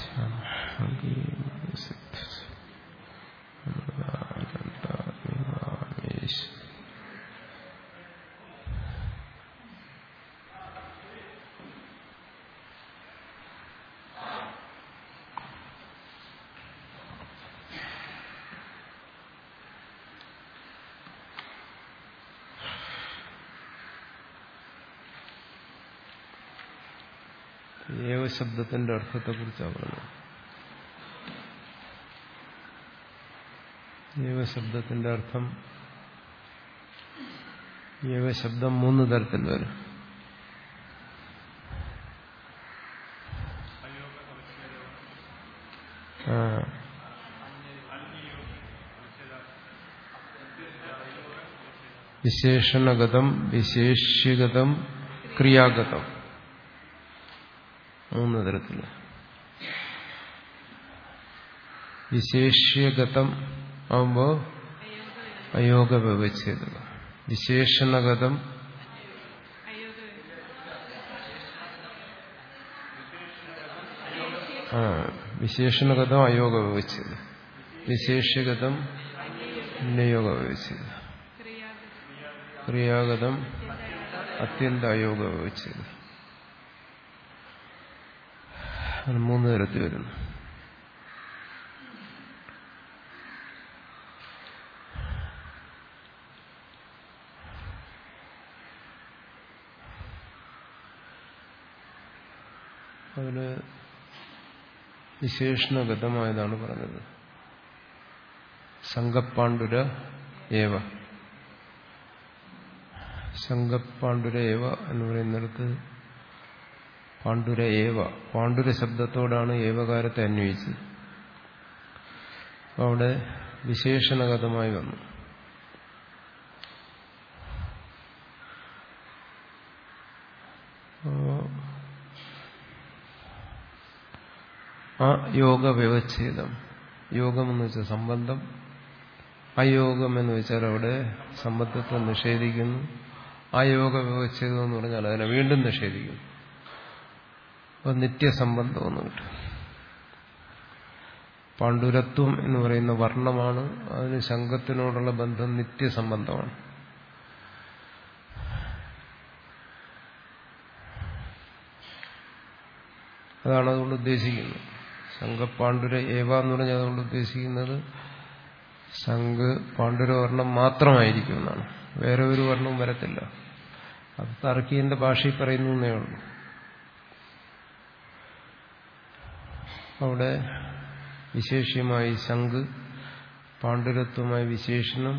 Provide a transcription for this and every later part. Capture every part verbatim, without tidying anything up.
ശബ്ദത്തിന്റെ അർത്ഥത്തെ കുറിച്ചാണ് പറഞ്ഞത്. ഏവശബ്ദത്തിന്റെ അർത്ഥം, ഏവശബ്ദം മൂന്ന് തരത്തിൽ വരും. ആ വിശേഷണഗതം, വിശേഷ്യഗതം, ക്രിയാഗതം, മൂന്ന് തരത്തില്. വിശേഷ്യഗതം ആവുമ്പോ അയോഗ വ്യവച്ഛേദം, വിശേഷണഗതം ആ വിശേഷണഗതം അയോഗ വ്യവച്ഛേദം, വിശേഷ്യഗതം അന്യയോഗ വ്യവച്ഛേദം, ക്രിയാഗതം അത്യന്ത അയോഗ വ്യവച്ഛേദം. മൂന്ന് തരത്തിൽ വരുന്നു. അതിന് വിശേഷണഗതമായതാണ് പറഞ്ഞത്. സംഘപ്പാണ്ഡുര ഏവ, സംഘപ്പാണ്ഡുര ഏവ എന്ന് പറയുന്നിടത്ത് പാണ്ഡുര ഏവ, പാണ്ഡുര ശബ്ദത്തോടാണ് ഏവകാരത്തെ അന്വയിച്ചത്. അവിടെ വിശേഷണഗതമായി വന്നു. ആ യോഗ വ്യവച്ഛേദം, യോഗം എന്ന് വെച്ചാൽ സംബന്ധം, അയോഗം എന്ന് വെച്ചാൽ അവിടെ സംബന്ധത്തെ നിഷേധിക്കുന്നു. ആ യോഗ വ്യവച്ഛേദം എന്ന് പറഞ്ഞാൽ അതിനെ വീണ്ടും നിഷേധിക്കുന്നു. അപ്പൊ നിത്യസംബന്ധം എന്ന് കിട്ടും. പാണ്ഡുരത്വം എന്ന് പറയുന്ന വർണ്ണമാണ്, അതിന് ശംഖത്തിനോടുള്ള ബന്ധം നിത്യസംബന്ധമാണ്. അതാണ് അതുകൊണ്ട് ഉദ്ദേശിക്കുന്നത്. ശംഖപാണ്ഡുര ഏവ എന്ന് പറഞ്ഞാൽ അതുകൊണ്ട് ഉദ്ദേശിക്കുന്നത് ശംഖ് പാണ്ഡുരവർണ്ണം മാത്രമായിരിക്കും എന്നാണ്. വേറെ ഒരു വർണ്ണവും വരത്തില്ല. അത് തർക്കീന്റെ ഭാഷയിൽ പറയുന്നു എന്നേ ഉള്ളൂ. അവിടെ വിശേഷ്യമായി ശംഖ്, പാണ്ഡുരത്വമായ വിശേഷണം,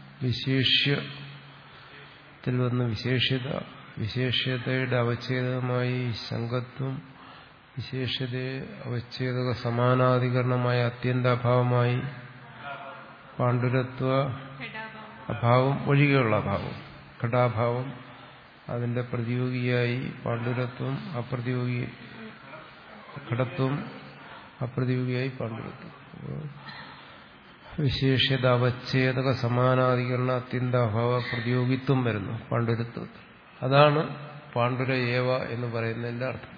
വിശേഷ്യത്തിൽ വന്ന് വിശേഷ്യത, വിശേഷ്യതയുടെ അവച്ഛേദമായി ശംഖത്വം, വിശേഷ്യതയെ അവച്ഛേദക സമാനാധികരണമായ അത്യന്താഭാവമായി പാണ്ഡുരത്വ അഭാവം ഒഴികെയുള്ള അഭാവം, ഘടാഭാവം, അതിന്റെ പ്രതിയോഗിയായി പാണ്ഡുരത്വം, അപ്രതിയോഗി ഘടത്വം, അപ്രതിയോഗിയായി പാണ്ഡുരത്വം. വിശേഷ്യത അവച്ഛേദക സമാനാധികരണ അത്യന്താഭാവ പ്രതിയോഗിത്വം വരുന്നു പാണ്ഡുരത്വത്തിൽ. അതാണ് പാണ്ഡുര ഏവ എന്ന് പറയുന്നതിന്റെ അർത്ഥം.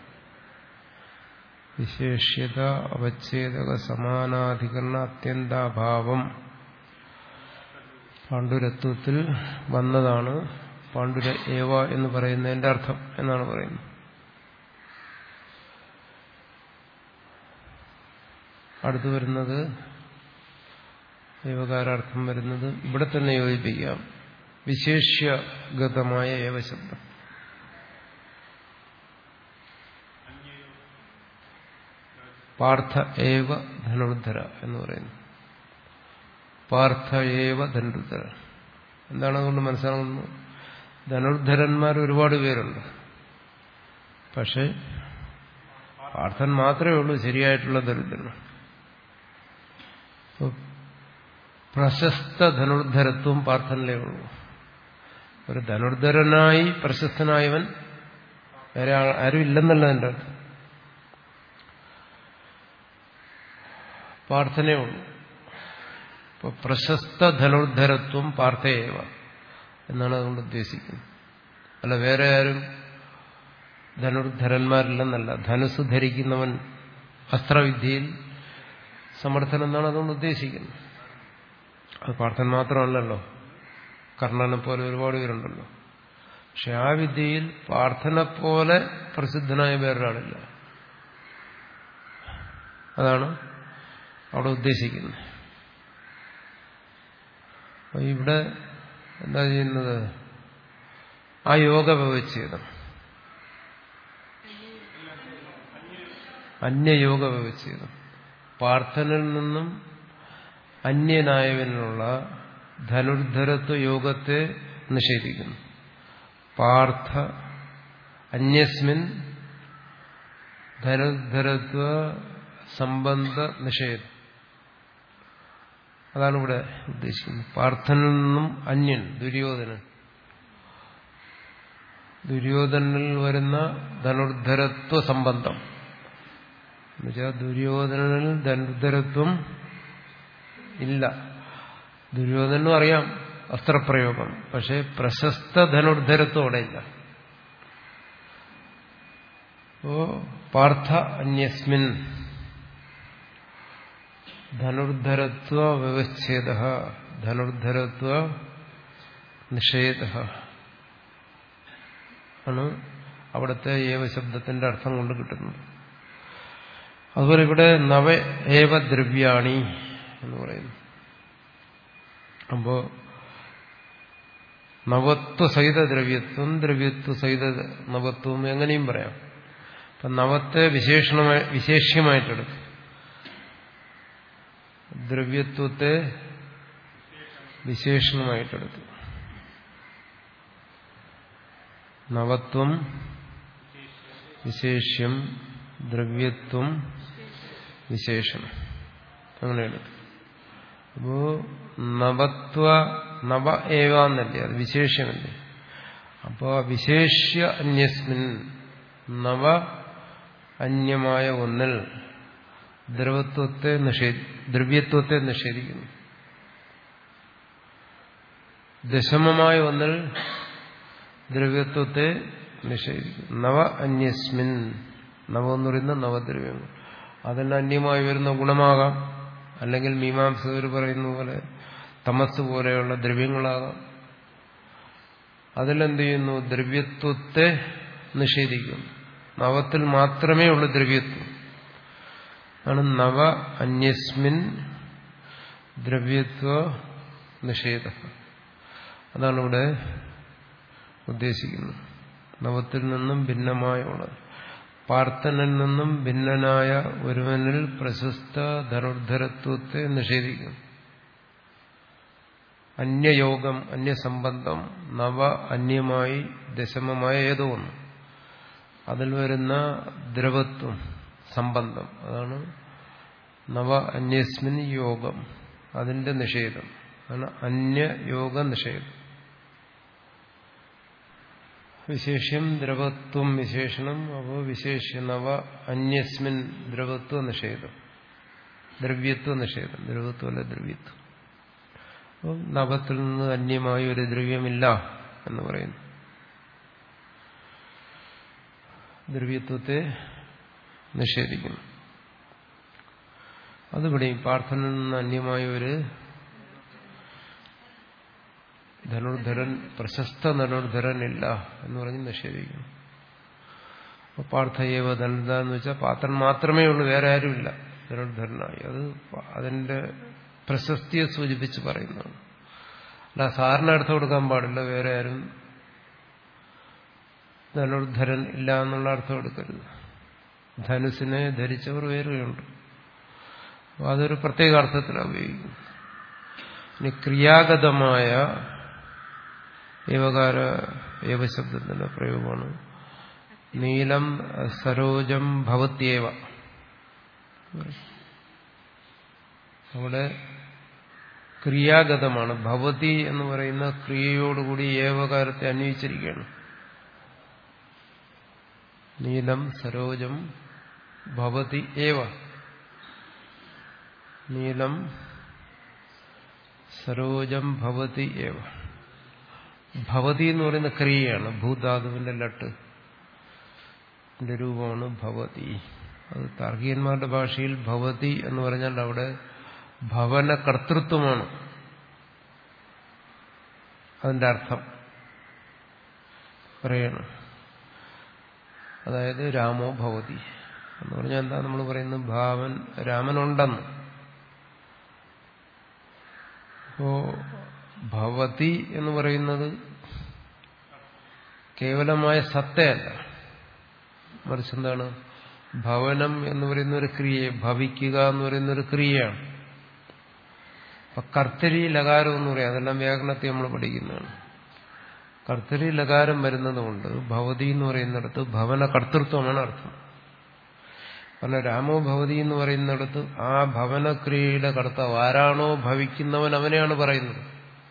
വിശേഷ്യത അവച്ഛേദക സമാനാധികരണ അത്യന്താഭാവം പാണ്ഡുരത്വത്തിൽ വന്നതാണ് പാണ്ഡുര ഏവ എന്ന് പറയുന്നതിന്റെ അർത്ഥം എന്നാണ് പറയുന്നത്. അടുത്തു വരുന്നത് ഏവകാരാർത്ഥം വരുന്നത് ഇവിടെ തന്നെ യോജിപ്പിക്കാം. വിശേഷ്യഗതമായ ഏവശബ്ദം. പാർത്ഥ ഏവ ധനുർധര എന്ന് പറയുന്നു. പാർത്ഥ ഏവ ധനുർധര എന്താണ് അതുകൊണ്ട് മനസ്സിലാകുന്നത്? ധനുർധരന്മാർ ഒരുപാട് പേരുണ്ട്. പക്ഷെ പാർത്ഥൻ മാത്രമേ ഉള്ളൂ ശരിയായിട്ടുള്ള ധനുർധരൻ. പ്രശസ്ത ധനുർധരത്വം പാർത്ഥനിലേ ഉള്ളൂ. ഒരു ധനുർധരനായി പ്രശസ്തനായവൻ വേറെ ആരും ഇല്ലെന്നല്ല എൻ്റെ അർത്ഥം. പാർത്ഥനേ ഉള്ളൂ. ഇപ്പൊ പ്രശസ്ത ധനുർധരത്വം പാർത്ഥയേവ എന്നാണ് അതുകൊണ്ട് ഉദ്ദേശിക്കുന്നത്. അല്ല വേറെ ആരും ധനുർധരന്മാരില്ലെന്നല്ല. ധനുസ് ധരിക്കുന്നവൻ അസ്ത്രവിദ്യയിൽ സമർത്ഥൻ എന്നാണ് അതുകൊണ്ട് ഉദ്ദേശിക്കുന്നത്. അത് പാർത്ഥൻ മാത്രമല്ലല്ലോ, കർണനെ പോലെ ഒരുപാട് പേരുണ്ടല്ലോ. പക്ഷെ ആ വിദ്യയിൽ പാർത്ഥനെ പോലെ പ്രസിദ്ധനായ വേറൊരാളില്ല. അതാണ് അവിടെ ഉദ്ദേശിക്കുന്നത്. അപ്പൊ ഇവിടെ എന്താ ചെയ്യുന്നത്? ആ യോഗ വ്യവച്ഛേദം, അന്യയോഗ വ്യവച്ഛേദം, പാർത്ഥനിൽ നിന്നും അന്യനായവനുള്ള ധനുർധരത്വ യോഗത്തെ നിഷേധിക്കുന്നു. പാർത്ഥ അന്യസ്മിൻ ധനുർധരത്വ സംബന്ധ നിഷേധം, അതാണ് ഇവിടെ ഉദ്ദേശിക്കുന്നത്. പാർത്ഥനിൽ നിന്നും അന്യൻ ദുര്യോധനൻ, ദുര്യോധനിൽ വരുന്ന ധനുർധരത്വ സംബന്ധം എന്നുവെച്ചാൽ ദുര്യോധനനിൽ ധനുർധരത്വം ഇല്ല. ദുര്യോധനും അറിയാം അസ്ത്രപ്രയോഗം, പക്ഷെ പ്രശസ്ത ധനുർധരത്വം അവിടെ ഇല്ല. ഓ പാർത്ഥ അന്യസ്മിൻ ധനുർധരത്വ വ്യവച്ഛേദ ധനുർധരത്വ നിഷേധ ആണ് അവിടുത്തെ ഏവ ശബ്ദത്തിന്റെ അർത്ഥം കൊണ്ട് കിട്ടുന്നത്. അതുപോലെ ഇവിടെ നവ ഏവ ദ്രവ്യാണി എന്ന് പറയുന്നു. അപ്പോ നവത്വ സഹിത ദ്രവ്യത്വം, ദ്രവ്യത്വ സഹിത നവത്വം എങ്ങനെയും പറയാം. അപ്പൊ നവത്തെ വിശേഷണമായി വിശേഷ്യമായിട്ടെടുക്കും, ദ്രവ്യത്വത്തെ വിശേഷണമായിട്ടെടുക്കും. നവത്വം വിശേഷ്യം, ദ്രവ്യത്വം വിശേഷണം, അങ്ങനെയാണ്. അപ്പോ നവത്വ നവ ഏവാന്നല്ലേ, അത് വിശേഷ്യമല്ലേ. അപ്പോ വിശേഷ്യ അന്യസ്മിൻ നവ അന്യമായ ഒന്നിൽ ദ്രവത്വത്തെ നിഷേധി ദ്രവ്യത്വത്തെ നിഷേധിക്കുന്നു. ദശമമായ ഒന്നിൽ ദ്രവ്യത്വത്തെ നിഷേധിക്കുന്നു. നവ അന്യസ്മിൻ, നവം എന്ന് പറയുന്ന നവദ്രവ്യങ്ങൾ, അതിന് അന്യമായി വരുന്ന ഗുണമാകാം, അല്ലെങ്കിൽ മീമാംസകർ പറയുന്ന പോലെ തമസ് പോലെയുള്ള ദ്രവ്യങ്ങളാകാം. അതിലെന്ത് ചെയ്യുന്നു? ദ്രവ്യത്വത്തെ നിഷേധിക്കുന്നു. നവത്തിൽ മാത്രമേ ഉള്ളൂ ദ്രവ്യത്വം. ആണ് നവ അന്യസ്മിൻ ദ്രവ്യത്വ നിഷേധ. അതാണ് ഇവിടെ ഉദ്ദേശിക്കുന്നത്. നവത്തിൽ നിന്നും ഭിന്നമായ ഉള്ളത്, പാർത്ഥനിൽ നിന്നും ഭിന്നനായ ഒരുവനിൽ പ്രശസ്ത ധനുർധരത്വത്തെ നിഷേധിക്കും. അന്യയോഗം, അന്യസംബന്ധം, നവ അന്യമായി ദശമമായ ഏതോ ഒന്ന്, അതിൽ വരുന്ന ദ്രവത്വം സംബന്ധം, അതാണ് നവ അന്യസ്മിൻ യോഗം, അതിന്റെ നിഷേധം ആണ് അന്യയോഗ നിഷേധം. വിശേഷ്യം ദ്രവത്വം വിശേഷണം. അപ്പോൾ വിശേഷ്യ നവ അന്യസ്മിൻ ദ്രവത്വ നിഷേധം, ദ്രവ്യത്വ നിഷേധം, ദ്രവത്വമല്ല ദ്രവ്യത്വം. അപ്പം നവത്തിൽ നിന്ന് അന്യമായി ഒരു ദ്രവ്യമില്ല എന്ന് പറയുന്നു. ദ്രവ്യത്വത്തെ നിഷേധിക്കുന്നു. അതിവിടെയും പാർത്ഥനിൽ നിന്ന് അന്യമായ ഒരു ധനുർധരൻ, പ്രശസ്ത ധനുർധരൻ ഇല്ല എന്ന് പറഞ്ഞ് നിഷേധിക്കുന്നു. അപ്പൊ പാർത്ഥയേവ ധനുർധര എന്ന് വെച്ചാൽ പാത്രൻ മാത്രമേ ഉള്ളൂ, വേറെ ആരുമില്ല ധനുർധരനായി. അത് അതിന്റെ പ്രശസ്തിയെ സൂചിപ്പിച്ച് പറയുന്നതാണ്. അല്ല സാറിന് അർത്ഥം കൊടുക്കാൻ പാടില്ല, വേറെ ആരും ധനുർധരൻ ഇല്ല എന്നുള്ള അർത്ഥം എടുക്കരുത്. ധനുസിനെ ധരിച്ചവർ വേറെയുണ്ട്, അതൊരു പ്രത്യേക അർത്ഥത്തിലാണ് ഉപയോഗിക്കുന്നത്. ഇനി ക്രിയാഗതമായ ഏവകാര ഏവശബ്ദത്തിന്റെ പ്രയോഗമാണ്. നീലം സരോജം ഭവത്യേവ. അവിടെ ക്രിയാഗതമാണ്. ഭവതി എന്ന് പറയുന്ന ക്രിയയോടുകൂടി ഏവകാരത്തെ അന്വയിച്ചിരിക്കുകയാണ്. നീലം സരോജം ഭവതി ഏവ. നീലം സരോജം ഭവതി ഏവ. ഭവതി എന്ന് പറയുന്ന ക്രിയയാണ്. ഭൂധാതുവിന്റെ ലട്ട് രൂപമാണ് ഭവതി. അത് താർക്കികന്മാരുടെ ഭാഷയിൽ ഭവതി എന്ന് പറഞ്ഞാൽ അവിടെ ഭവന കർത്തൃത്വമാണ് അതിന്റെ അർത്ഥം പറയണം. അതായത് രാമോ ഭവതി എന്ന് പറഞ്ഞാൽ എന്താ നമ്മൾ പറയുന്നത്? ഭാവൻ രാമനുണ്ടെന്ന്. അപ്പോ ഭവതി എന്ന് പറയുന്നത് കേവലമായ സത്തയല്ല, മറിച്ച് എന്താണ്? ഭവനം എന്ന് പറയുന്ന ഒരു ക്രിയ, ഭവിക്കുക എന്ന് പറയുന്ന ഒരു ക്രിയയാണ്. അപ്പൊ കർത്തരി ലകാരം എന്ന് പറയാം, അതെല്ലാം വ്യാകരണത്തെ നമ്മൾ പഠിക്കുന്നതാണ്. കർത്തരി ലകാരം വരുന്നതുകൊണ്ട് ഭവതി എന്ന് പറയുന്നിടത്ത് ഭവന കർത്തൃത്വമാണ് അർത്ഥം. കാരണം രാമോ ഭവതി എന്ന് പറയുന്നിടത്ത് ആ ഭവനക്രിയയുടെ കർത്താവ് ആരാണോ ഭവിക്കുന്നവൻ അവനെയാണ് പറയുന്നത്.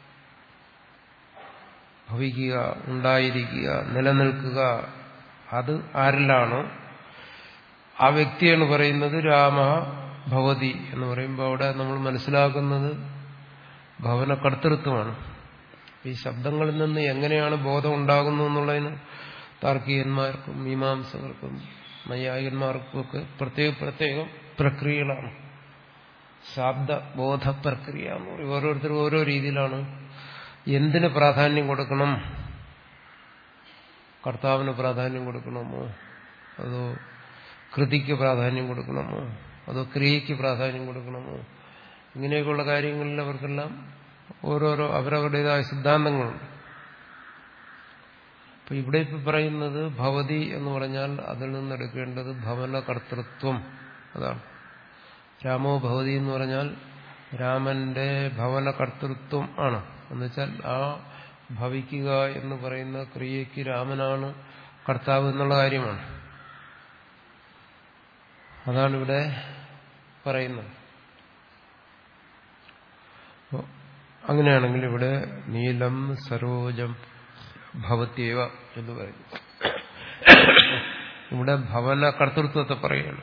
ഭവിക്കുക, ഉണ്ടായിരിക്കുക, നിലനിൽക്കുക, അത് ആരിലാണോ ആ വ്യക്തിയാണ് പറയുന്നത് രാമ ഭവതി എന്ന് പറയുമ്പോൾ അവിടെ നമ്മൾ മനസ്സിലാക്കുന്നത് ഭവന കർത്തൃത്വമാണ്. ഈ ശബ്ദങ്ങളിൽ നിന്ന് എങ്ങനെയാണ് ബോധം ഉണ്ടാകുന്നു എന്നുള്ളതിന് താർക്കികന്മാർക്കും മീമാംസകർക്കും നൈയായികന്മാർക്കും ഒക്കെ പ്രത്യേക പ്രത്യേകം പ്രക്രിയകളാണ്. ശബ്ദബോധ പ്രക്രിയ എന്ന് പറയും. ഓരോരുത്തരും ഓരോ രീതിയിലാണ് എന്തിന് പ്രാധാന്യം കൊടുക്കണം. കർത്താവിന് പ്രാധാന്യം കൊടുക്കണമോ, അതോ കൃതിക്ക് പ്രാധാന്യം കൊടുക്കണമോ, അതോ ക്രിയയ്ക്ക് പ്രാധാന്യം കൊടുക്കണമോ, ഇങ്ങനെയൊക്കെയുള്ള കാര്യങ്ങളിൽ അവർക്കെല്ലാം ഓരോരോ അവരവരുടേതായ സിദ്ധാന്തങ്ങളുണ്ട്. അപ്പൊ ഇവിടെ ഇപ്പൊ പറയുന്നത് ഭവതി എന്ന് പറഞ്ഞാൽ അതിൽ നിന്നെടുക്കേണ്ടത് ഭവന കർത്തൃത്വം, അതാണ്. രാമോ ഭവതി എന്ന് പറഞ്ഞാൽ രാമന്റെ ഭവന കർത്തൃത്വം ആണ്. എന്നുവെച്ചാൽ ആ ഭവിക്കുക എന്ന് പറയുന്ന ക്രിയയ്ക്ക് രാമനാണ് കർത്താവ് എന്നുള്ള കാര്യമാണ്. അതാണ് ഇവിടെ പറയുന്നത്. അങ്ങനെയാണെങ്കിൽ ഇവിടെ നീലം സരോജം ഭവത്യവ എന്ന് പറയുന്നു. ഇവിടെ ഭവന കർത്തൃത്വത്തെ പറയുകയാണ്,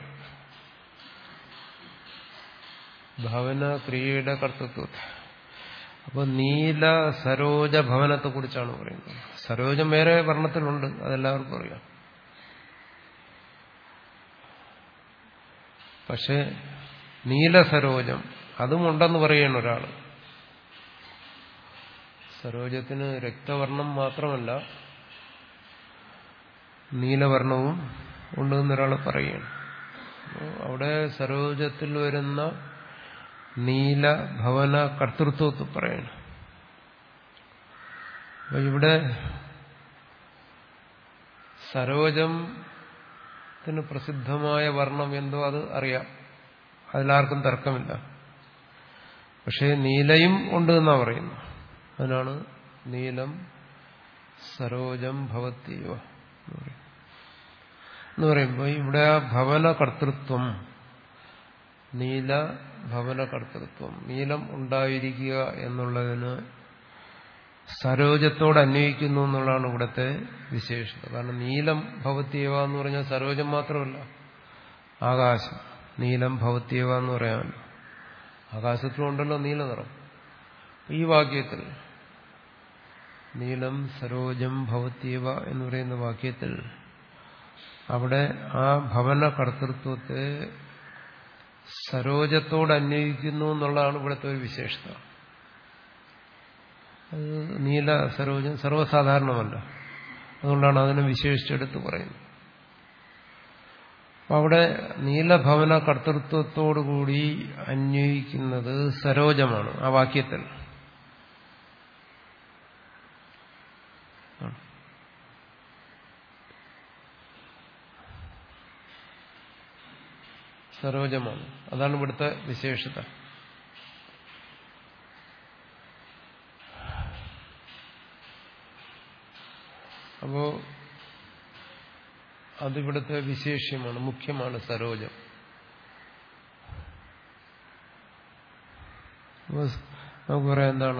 ഭവന ക്രിയയുടെ കർത്തൃത്വത്തെ. അപ്പൊ നീല സരോജ ഭവനത്തെ കുറിച്ചാണ് പറയുന്നത്. സരോജം വേറെ വർണ്ണത്തിലുണ്ട്, അതെല്ലാവർക്കും അറിയാം. പക്ഷെ നീല സരോജം അതുമുണ്ടെന്ന് പറയണം ഒരാൾ. സരോജത്തിന് രക്തവർണം മാത്രമല്ല നീലവർണവും ഉണ്ടെന്നൊരാൾ പറയുകയാണ്. അവിടെ സരോജത്തിൽ വരുന്ന നീല ഭവന കർത്തൃത്വത്തെ പറയണം. അപ്പൊ ഇവിടെ സരോജത്തിന് പ്രസിദ്ധമായ വർണ്ണം എന്തോ അത് അറിയാം, അതിലാർക്കും തർക്കമില്ല. പക്ഷേ നീലയും ഉണ്ട് എന്നാ പറയുന്നു. അതിനാണ് നീലം സരോജം ഭവത്യവ എന്ന് പറയുമ്പോൾ ഇവിടെ ആ ഭവന കർത്തൃത്വം, നീല ഭവന കർത്തൃത്വം, നീലം ഉണ്ടായിരിക്കുക എന്നുള്ളതിന് സരോജത്തോട് അന്വയിക്കുന്നു എന്നുള്ളതാണ് ഇവിടുത്തെ വിശേഷത. കാരണം നീലം ഭവത്യവ എന്ന് പറഞ്ഞാൽ സരോജം മാത്രമല്ല, ആകാശം. നീലം ഭവത്യവ എന്ന് പറയാമല്ലോ, ആകാശത്തിലുണ്ടല്ലോ നീല നിറം. ഈ വാക്യത്തിൽ നീലം സരോജം ഭവത്യവ എന്ന് പറയുന്ന വാക്യത്തിൽ അവിടെ ആ ഭവന കർത്തൃത്വത്തെ സരോജത്തോട് അന്വയിക്കുന്നു എന്നുള്ളതാണ് ഇവിടുത്തെ ഒരു വിശേഷത. അത് നീല സരോജം സർവ്വസാധാരണമല്ല, അതുകൊണ്ടാണ് അതിനെ വിശേഷിച്ചെടുത്ത് പറയുന്നത്. അപ്പൊ അവിടെ നീലഭവന കർത്തൃത്വത്തോടുകൂടി അന്വയിക്കുന്നത് സരോജമാണ് ആ വാക്യത്തിൽ. സരോജമാണ്, അതാണ് ഇവിടുത്തെ വിശേഷത. അപ്പോ അതിവിടുത്തെ വിശേഷ്യമാണ്, മുഖ്യമാണ് സരോജം. നമുക്ക് പറയാം എന്താണ്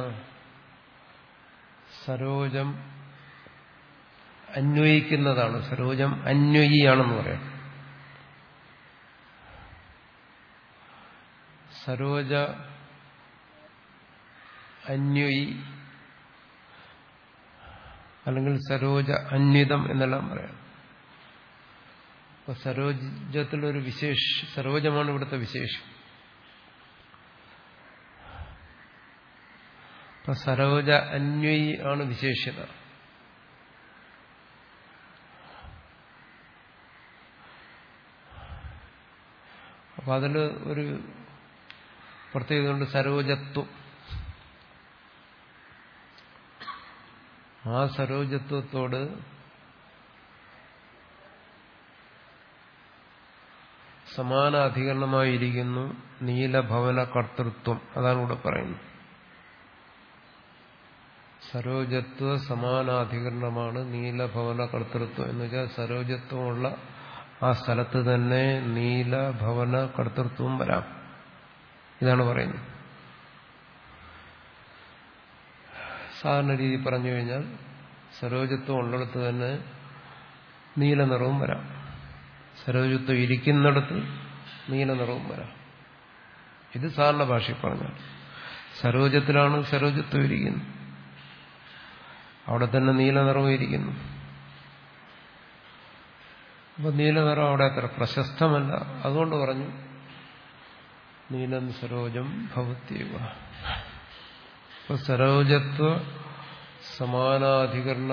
സരോജം അന്വയിക്കുന്നതാണ്, സരോജം അന്വയിയാണെന്ന് പറയാം. സരോജ അന്വയി അല്ലെങ്കിൽ സരോജ അന്വിതം എന്നെല്ലാം പറയാം. അപ്പൊ സരോജത്തിലൊരു വിശേഷ സരോജമാണ് ഇവിടുത്തെ വിശേഷം. അപ്പൊ സരോജ അന്വയി ആണ് വിശേഷ്യത. അപ്പൊ അതില് ഒരു പ്രത്യേകതയുണ്ട്, സരോജത്വം. ആ സരോജത്വത്തോട് സമാനാധികരണമായിരിക്കുന്നു നീലഭവന കർത്തൃത്വം. അതാണ് ഇവിടെ പറയുന്നത്. സരോജത്വ സമാനാധികരണമാണ് നീലഭവന കർത്തൃത്വം എന്ന് വെച്ചാൽ സരോജത്വമുള്ള ആ സ്ഥലത്ത് തന്നെ നീലഭവന കർത്തൃത്വം വരാം. ഇതാണ് പറയുന്നത്. സാധാരണ രീതി പറഞ്ഞു കഴിഞ്ഞാൽ സരോജത്വം ഉള്ളിടത്ത് തന്നെ നീല നിറവും വരാം, സരോജത്വം ഇരിക്കുന്നിടത്ത് നീല നിറവും വരാം. ഇത് സാധാരണ ഭാഷയിൽ പറഞ്ഞാൽ സരോജത്തിലാണ് സരോജത്വം ഇരിക്കുന്നത്, അവിടെ തന്നെ നീല നിറവും ഇരിക്കുന്നു. അപ്പൊ നീലനിറം അവിടെ അത്ര പ്രശസ്തമല്ല. അതുകൊണ്ട് പറഞ്ഞു നീലം സരോജം ഭവത്യവ. അപ്പൊ സരോജത്വ സമാനാധികരണ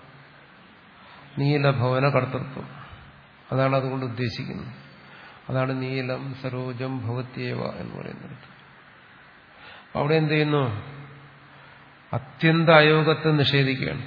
നീലഭവന കർത്തൃത്വം, അതാണ് അതുകൊണ്ട് ഉദ്ദേശിക്കുന്നത്. അതാണ് നീലം സരോജം ഭവത്യവ എന്ന് പറയുന്നത്. അവിടെ എന്ത് ചെയ്യുന്നു? അത്യന്ത അയോഗത്തെ നിഷേധിക്കുകയാണ്.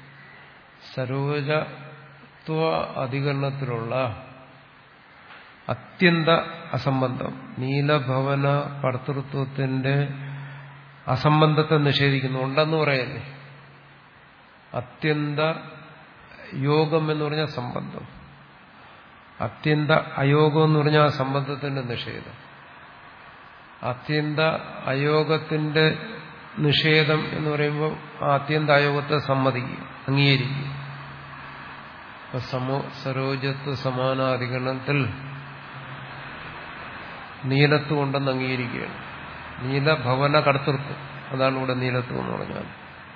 സരോജത്വ അധികരണത്തിലുള്ള അത്യന്ത അസംബന്ധം, നീലഭവന കർത്തൃത്വത്തിന്റെ അസംബന്ധത്തെ നിഷേധിക്കുന്നു. ഉണ്ടെന്ന് പറയല്ലേ. അത്യന്ത യോഗം എന്ന് പറഞ്ഞാൽ സംബന്ധം, അത്യന്ത അയോഗം എന്ന് പറഞ്ഞാൽ ആ സംബന്ധത്തിന്റെ നിഷേധം. അത്യന്ത അയോഗത്തിന്റെ നിഷേധം എന്ന് പറയുമ്പോൾ ആ അത്യന്ത അയോഗത്തെ സമ്മതിക്കും, അംഗീകരിക്കും. അപ്പൊ സമോ സരോജത്വ സമാനാധികരണത്തിൽ നീലത്വം ഉണ്ടെന്ന് അംഗീകരിക്കുകയാണ്. നീലഭവന കർത്തൃത്വം, അതാണ് ഇവിടെ നീലത്വം എന്ന് പറഞ്ഞാൽ.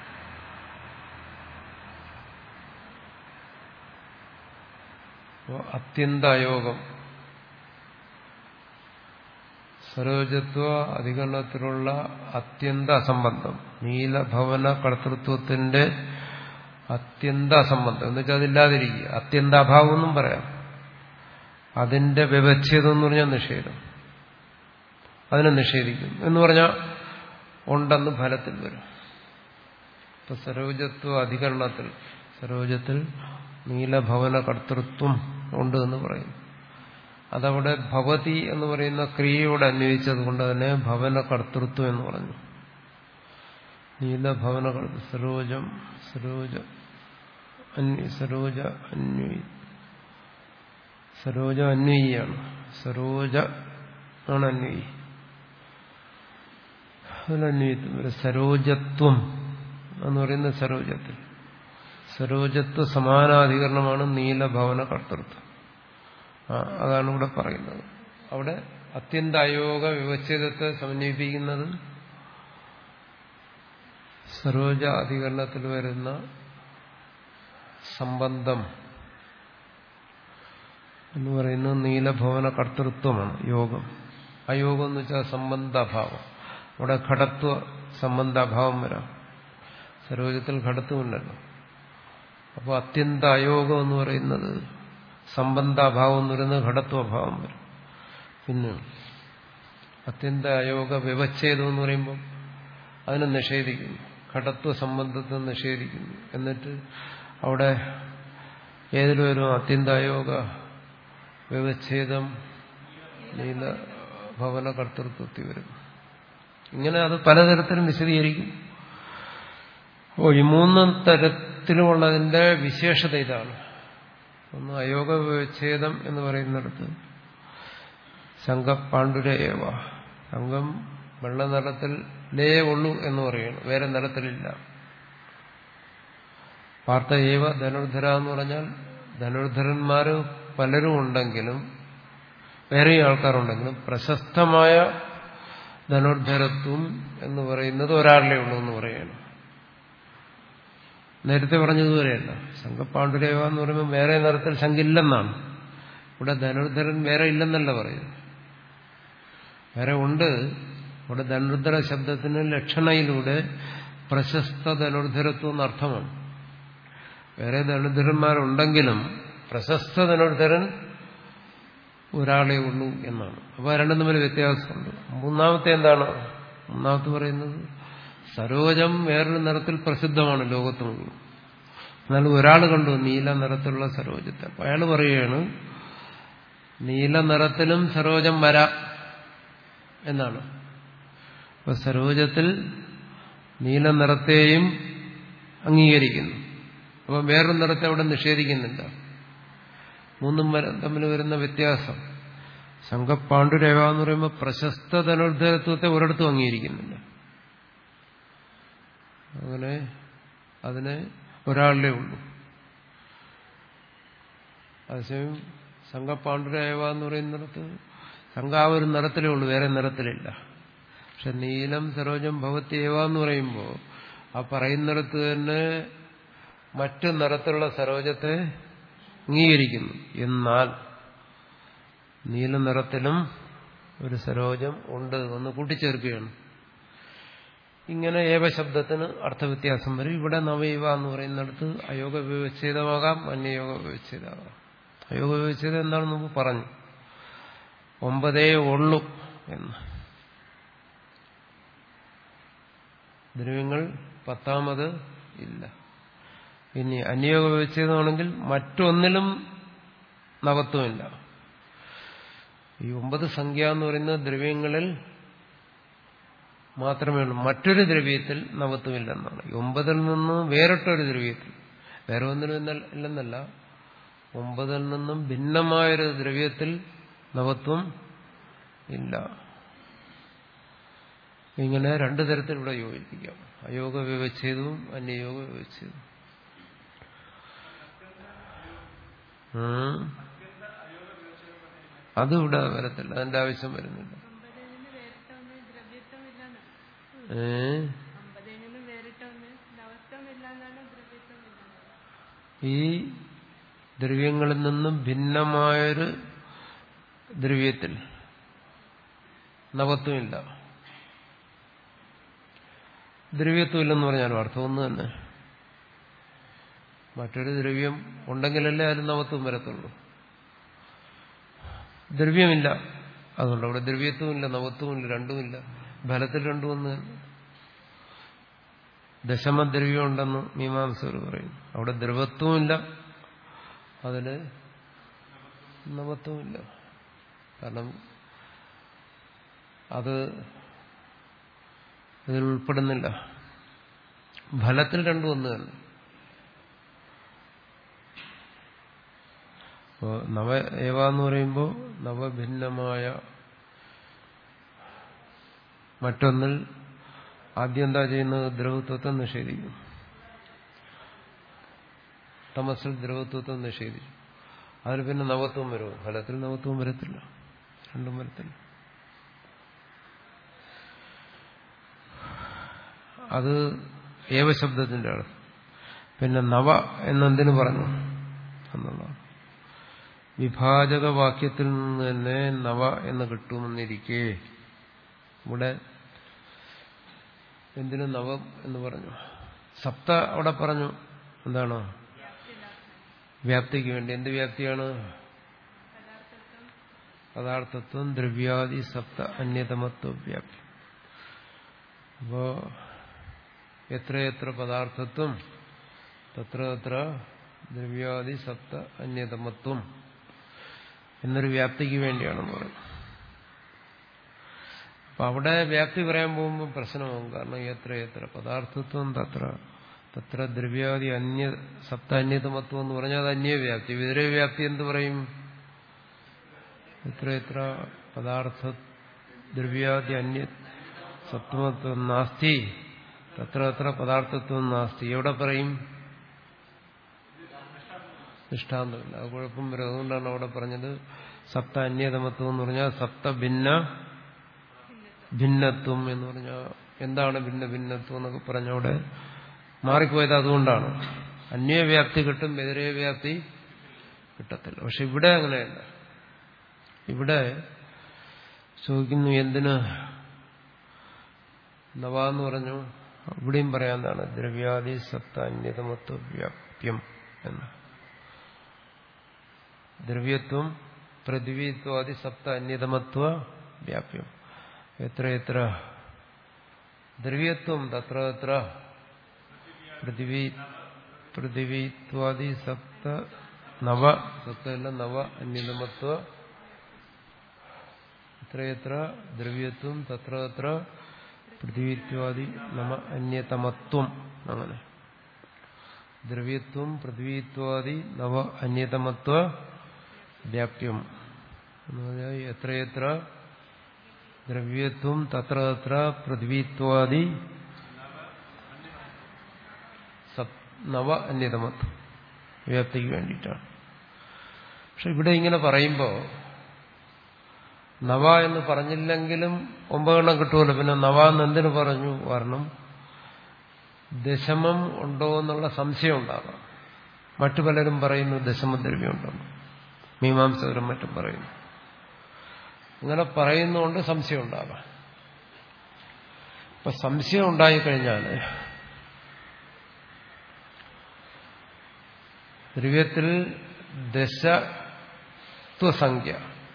അത്യന്ത അയോഗം, സരോജത്വ അധികരണത്തിലുള്ള അത്യന്ത അസംബന്ധം, നീലഭവന കർത്തൃത്വത്തിന്റെ അത്യന്ത അസംബന്ധം എന്ന് വെച്ചാൽ അതില്ലാതിരിക്കുക. അത്യന്ത അഭാവം എന്നും പറയാം. അതിന്റെ വ്യവച്ഛേദം എന്ന് പറഞ്ഞാൽ നിഷേധം, അതിനെ നിഷേധിക്കും എന്ന് പറഞ്ഞാൽ ഉണ്ടെന്ന് ഫലത്തിൽ വരും. ഇപ്പൊ സരോജത്വ അധികരണത്തിൽ സരോജത്തിൽ നീലഭവന കർത്തൃത്വം ഉണ്ട് എന്ന് പറയും. അതവിടെ ഭവതി എന്ന് പറയുന്ന ക്രിയയോട് അന്വയിച്ചതുകൊണ്ട് തന്നെ ഭവന കർത്തൃത്വം എന്ന് പറഞ്ഞു. നീലഭവന കർത്തൃ സരോജം സരോജ അന്വി സരോജ അന്വയി സരോജ അന്വയിയാണ്. സരോജ ആണ് അന്വയി. അതിലന്വയിത്വം വരും. സരോജത്വം എന്ന് പറയുന്ന സരോജത്തിൽ സരോജത്വ സമാനാധികരണമാണ് നീലഭവന കർത്തൃത്വം. അതാണ് ഇവിടെ പറയുന്നത്. അവിടെ അത്യന്ത അയോഗ വിവച്ഛേദത്തെ സമന്വയിപ്പിക്കുന്നത് സരോജ അധികരണത്തിൽ വരുന്ന സംബന്ധം എന്ന് പറയുന്നത് നീലഭവന കർത്തൃത്വമാണ്. യോഗം അയോഗം എന്ന് വെച്ചാൽ സംബന്ധാഭാവം. അവിടെ ഘടത്വ സംബന്ധാഭാവം വരാം. സരോജത്തിൽ ഘടത്വമില്ലല്ലോ. അപ്പോൾ അത്യന്ത അയോഗം എന്ന് പറയുന്നത് സംബന്ധാഭാവം എന്ന് പറയുന്നത് ഘടത്വഭാവം വരും. പിന്നെ അത്യന്ത അയോഗ വ്യവച്ഛേദം എന്ന് പറയുമ്പോൾ അതിനെ നിഷേധിക്കുന്നു, ഘടത്വ സംബന്ധത്തെ നിഷേധിക്കുന്നു. എന്നിട്ട് അവിടെ ഏതിൽ വരും? അത്യന്ത അയോഗ വ്യവച്ഛേദം നീലഭവന കർത്തൃത്വത്തിൽ വരും. ഇങ്ങനെ അത് പലതരത്തിലും വിശദീകരിക്കും. അപ്പോൾ ഈ മൂന്ന് തരത്തിലുമുള്ളതിന്റെ വിശേഷത ഇതാണ്. ഒന്ന് അയോഗ വ്യവച്ഛേദം എന്ന് പറയുന്നിടത്ത് ശംഖപാണ്ഡുരേവ, ശംഖം വെള്ള നിറത്തിലേ ഉള്ളൂ എന്ന് പറയുന്നു, വേറെ നിറത്തിലില്ല. പാർത്ഥ ഏവ ധനുർധര എന്ന് പറഞ്ഞാൽ ധനുർധരന്മാര് പലരും ഉണ്ടെങ്കിലും വേറെ ആൾക്കാരുണ്ടെങ്കിലും പ്രശസ്തമായ ധനുർധരത്വം എന്ന് പറയുന്നത് ഒരാളിലേ ഉള്ളൂ എന്ന് പറയുകയാണ്. നേരത്തെ പറഞ്ഞതുപോലെയല്ല. ശംഖപാണ്ഡുരേവ എന്ന് പറയുമ്പോൾ വേറെ നിറത്തിൽ ശംഖില്ലെന്നാണ്. ഇവിടെ ധനുർധരൻ വേറെ ഇല്ലെന്നല്ല പറയുന്നത്, വേറെ ഉണ്ട്. ഇവിടെ ധനുർധര ശബ്ദത്തിന് ലക്ഷണയിലൂടെ പ്രശസ്ത ധനുർധരത്വം എന്നർത്ഥമാണ്. വേറെ ധനുർധരന്മാരുണ്ടെങ്കിലും പ്രശസ്ത ധനുർധരൻ ഒരാളെ ഉള്ളൂ എന്നാണ്. അപ്പോൾ രണ്ടും തമ്മിൽ വ്യത്യാസമുണ്ട്. മൂന്നാമത്തെ എന്താണ്? മൂന്നാമത്തെ പറയുന്നത് സരോജം വേറൊരു നിറത്തിൽ പ്രസിദ്ധമാണ് ലോകത്ത് മുഴുവൻ. എന്നാൽ ഒരാൾ കണ്ടു നീല നിറത്തിലുള്ള സരോജത്തെ. അപ്പോൾ അയാൾ പറയുകയാണ് നീല നിറത്തിലും സരോജം വരാം എന്നാണ്. അപ്പൊ സരോജത്തിൽ നീല നിറത്തെയും അംഗീകരിക്കുന്നു. അപ്പം വേറൊരു നിറത്തെ അവിടെ നിഷേധിക്കുന്നില്ല. മൂന്നും തമ്മിൽ വരുന്ന വ്യത്യാസം. സംഘപാണ്ഡുരേവ എന്ന് പറയുമ്പോൾ പ്രശസ്ത ധനുർധരത്വത്തെ ഒരിടത്തും അംഗീകരിക്കുന്നില്ല. അങ്ങനെ അതിനെ ഒരാളുടെ ഉള്ളൂ. അതേസമയം സംഘപാണ്ഡുരേവ എന്ന് പറയുന്നിടത്ത് സംഘ ആ ഒരു നിറത്തിലേ ഉള്ളൂ, വേറെ നിറത്തിലില്ല. പക്ഷെ നീലം സരോജം ഭവത്യേവ എന്ന് പറയുമ്പോൾ ആ പറയുന്നിടത്ത് തന്നെ മറ്റു നിറത്തിലുള്ള സരോജത്തെ അംഗീകരിക്കുന്നു. എന്നാൽ നീല നിറത്തിലും ഒരു സരോജം ഉണ്ട് എന്ന് കൂട്ടിച്ചേർക്കുകയാണ്. ഇങ്ങനെ ഏവശബ്ദത്തിന് അർത്ഥവ്യത്യാസം വരും. ഇവിടെ നവൈവ എന്ന് പറയുന്നിടത്ത് അയോഗ വ്യവച്ഛേദമാകാം, അന്യയോഗ വ്യവച്ഛേദമാകാം. അയോഗ വ്യവച്ഛേദം എന്താണെന്ന് മുമ്പ് പറഞ്ഞു, ഒമ്പതേ ഉള്ളൂ എന്ന്. ദ്രവ്യങ്ങൾ പത്താമത് ഇല്ല. ഇനി അന്യയോഗ വ്യവച്ഛേദമാണെങ്കിൽ മറ്റൊന്നിലും നവത്വമില്ല. ഈ ഒമ്പത് സംഖ്യ എന്ന് പറയുന്നത് ദ്രവ്യങ്ങളിൽ മാത്രമേ ഉള്ളൂ, മറ്റൊരു ദ്രവ്യത്തിൽ നവത്വമില്ലെന്നാണ്. ഈ ഒമ്പതിൽ നിന്നും വേറിട്ടൊരു ദ്രവ്യത്തിൽ, വേറെ ഒന്നിനും ഇല്ലെന്നല്ല, ഒമ്പതിൽ നിന്നും ഭിന്നമായൊരു ദ്രവ്യത്തിൽ നവത്വം ഇല്ല. ഇങ്ങനെ രണ്ടു തരത്തിലൂടെ യോജിപ്പിക്കാം, അയോഗ വ്യവച്ഛേദവും അന്യയോഗ വ്യവച്ഛേദവും. അതിവിടെ വരത്തില്ല, അതിന്റെ ആവശ്യം വരുന്നില്ല. ഏ ഈ ദ്രവ്യങ്ങളിൽ നിന്നും ഭിന്നമായൊരു ദ്രവ്യത്തിൽ നവത്വമില്ല. ദ്രവ്യത്വമില്ലെന്ന് പറഞ്ഞാലും അർത്ഥം ഒന്ന് തന്നെ. മറ്റൊരു ദ്രവ്യം ഉണ്ടെങ്കിലല്ലേ അതിൽ നവത്വം വരത്തുള്ളൂ. ദ്രവ്യമില്ല, അതുകൊണ്ട് അവിടെ ദ്രവ്യത്വമില്ല, നവത്വമില്ല, രണ്ടുമില്ല. ഫലത്തിൽ രണ്ടും ഒന്ന് തന്നെ. ദശമദ്രവ്യം ഉണ്ടെന്ന് മീമാംസകർ പറയും. അവിടെ ദ്രവത്വമില്ല, അതിന് നവത്വമില്ല. കാരണം അത് ഇതിൽ ഉൾപ്പെടുന്നില്ല. ഫലത്തിൽ രണ്ടും ഒന്ന് തന്നെ. അപ്പോൾ നവ ഏവ എന്ന് പറയുമ്പോൾ നവഭിന്നമായ മറ്റൊന്നിൽ ആദ്യം എന്താ ചെയ്യുന്നത്? ദ്രവത്വത്തെ നിഷേധിക്കും. തമസിൽ ദ്രവത്വത്തെ നിഷേധിക്കും. അതിൽ പിന്നെ നവത്വം വരുമോ? ഫലത്തിൽ നവത്വം വരത്തില്ല, രണ്ടും വരത്തില്ല. അത് ഏവശബ്ദത്തിന്റെ ആണ്. പിന്നെ നവ എന്നെന്തിനു പറഞ്ഞു എന്നുള്ളതാണ്. വിഭാജക വാക്യത്തിൽ നിന്ന് തന്നെ നവ എന്ന് കിട്ടുമെന്നിരിക്കെ ഇവിടെ എന്തിനു നവം എന്ന് പറഞ്ഞു? സപ്ത അവിടെ പറഞ്ഞു. എന്താണ്? വ്യാപ്തിക്ക് വേണ്ടി. എന്ത് വ്യാപ്തിയാണ്? പദാർത്ഥത്വം, ദ്രവ്യാദി, സപ്ത അന്യതമത്വ വ്യാപ്തി. അപ്പോ എത്രയെത്ര പദാർത്ഥത്വം തത്ര തത്ര ദ്രവ്യാദി സപ്ത അന്യതമത്വം എന്നൊരു വ്യാപ്തിക്ക് വേണ്ടിയാണെന്ന് പറയുന്നത്. അപ്പൊ അവിടെ വ്യാപ്തി പറയാൻ പോകുമ്പോൾ പ്രശ്നമാകും. കാരണം എത്ര എത്ര പദാർത്ഥത്വം തത്ര തത്ര ദ്രവ്യാദി അന്യ സപ്ത അന്യതമത്വം എന്ന് പറഞ്ഞാൽ അത് അന്യവ്യാപ്തി. വിതര വ്യാപ്തി എന്ത് പറയും? എത്ര എത്ര പദാർത്ഥ ദ്രവ്യാദി അന്യ സപ്തമത്വം നാസ്തി തത്ര തത്ര പദാർത്ഥത്വം നാസ്തി. എവിടെ പറയും? ദൃഷ്ടാന്തമില്ല. അത് കുഴപ്പം വരും. അതുകൊണ്ടാണ് അവിടെ പറഞ്ഞത് സപ്ത അന്യതമത്വം എന്ന് പറഞ്ഞാൽ സപ്ത ഭിന്ന ഭിന്നത്വം എന്ന് പറഞ്ഞാൽ എന്താണ് ഭിന്ന ഭിന്നത്വം എന്നൊക്കെ പറഞ്ഞവിടെ മാറിപ്പോയത്. അതുകൊണ്ടാണ് അന്യവ്യാപ്തി കിട്ടും, വ്യതിരേക വ്യാപ്തി കിട്ടത്തില്ല. പക്ഷെ ഇവിടെ അങ്ങനെയല്ല. ഇവിടെ ചോദിക്കുന്നു എന്തിന് നവ എന്ന് പറഞ്ഞു. ഇവിടെയും പറയാവുന്നതാണ് ദ്രവ്യാദി സത്ത അന്യതമത്വ വ്യാപ്യം എന്ന്. ദ്രവ്യത്വം പൃഥ്വിത്വാദി സപ്ത അന്യതമത്വ വ്യാപ്യം. എത്ര എത്ര ദ്രവ്യത്വം തത്ര തത്ര പൃഥ്വി പൃഥ്വിത്വാദി സപ്ത നവ സപ്തല്ല നവ അന്യതമത്വ എത്രയെത്ര ദ്രവ്യത്വം തത്ര തത്ര പൃഥ്വിത്വാദി നവ അന്യതമത്വം. അങ്ങനെ ദ്രവ്യത്വം പൃഥ്വിത്വാദി നവ അന്യതമത്വ വ്യാപ്യം എന്ന് പറഞ്ഞാൽ എത്രയെത്ര ദ്രവ്യത്വം തത്ര തത്ര പൃഥ്വിത്വാദി നവ അന്യതമത്വം വ്യാപ്തിക്ക് വേണ്ടിയിട്ടാണ്. പക്ഷെ ഇവിടെ ഇങ്ങനെ പറയുമ്പോൾ നവ എന്ന് പറഞ്ഞില്ലെങ്കിലും ഒമ്പതെണ്ണം കിട്ടുമല്ലോ. പിന്നെ നവ എന്ന് എന്തിനു പറഞ്ഞു? കാരണം ദശമം ഉണ്ടോ എന്നുള്ള സംശയം ഉണ്ടാകാം. മറ്റു പലരും പറയുന്നു ദശമദ്രവ്യം ഉണ്ടെന്ന്, മീമാംസകരും മറ്റും പറയുന്നു. അങ്ങനെ പറയുന്നതുകൊണ്ട് സംശയം ഉണ്ടാകാം. ഇപ്പൊ സംശയം ഉണ്ടായിക്കഴിഞ്ഞാൽ ദ്രവ്യത്തിൽ ദശത്വസംഖ്യ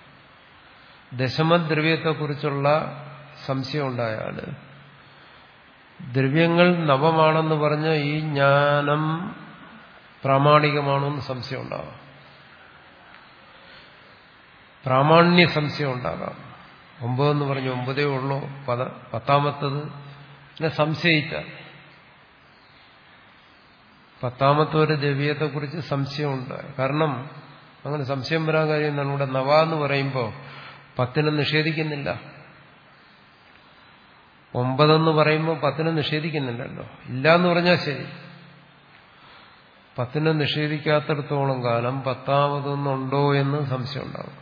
ദശമദ്രവ്യത്തെക്കുറിച്ചുള്ള സംശയം ഉണ്ടായാൽ ദ്രവ്യങ്ങൾ നവമാണെന്ന് പറഞ്ഞ് ഈ ജ്ഞാനം പ്രാമാണികമാണോ എന്ന് സംശയം ഉണ്ടാകാം. പ്രാമാണ്യ സംശയം ഉണ്ടാകാം. ഒമ്പതെന്ന് പറഞ്ഞു ഒമ്പതേ ഉള്ളൂ, പത പത്താമത്തത് പിന്നെ സംശയിച്ചാൽ പത്താമത്തെ ഒരു ദ്രവ്യത്തെക്കുറിച്ച് സംശയമുണ്ട്. കാരണം അങ്ങനെ സംശയം വരാൻ കാര്യം എന്താണ്? ഇവിടെ നവ എന്ന് പറയുമ്പോൾ പത്തിനെ നിഷേധിക്കുന്നില്ല. ഒമ്പതെന്ന് പറയുമ്പോൾ പത്തിനെ നിഷേധിക്കുന്നില്ലല്ലോ. ഇല്ല എന്ന് പറഞ്ഞാൽ ശരി. പത്തിനെ നിഷേധിക്കാത്തിടത്തോളം കാലം പത്താമതൊന്നുണ്ടോ എന്ന് സംശയം ഉണ്ടാകും.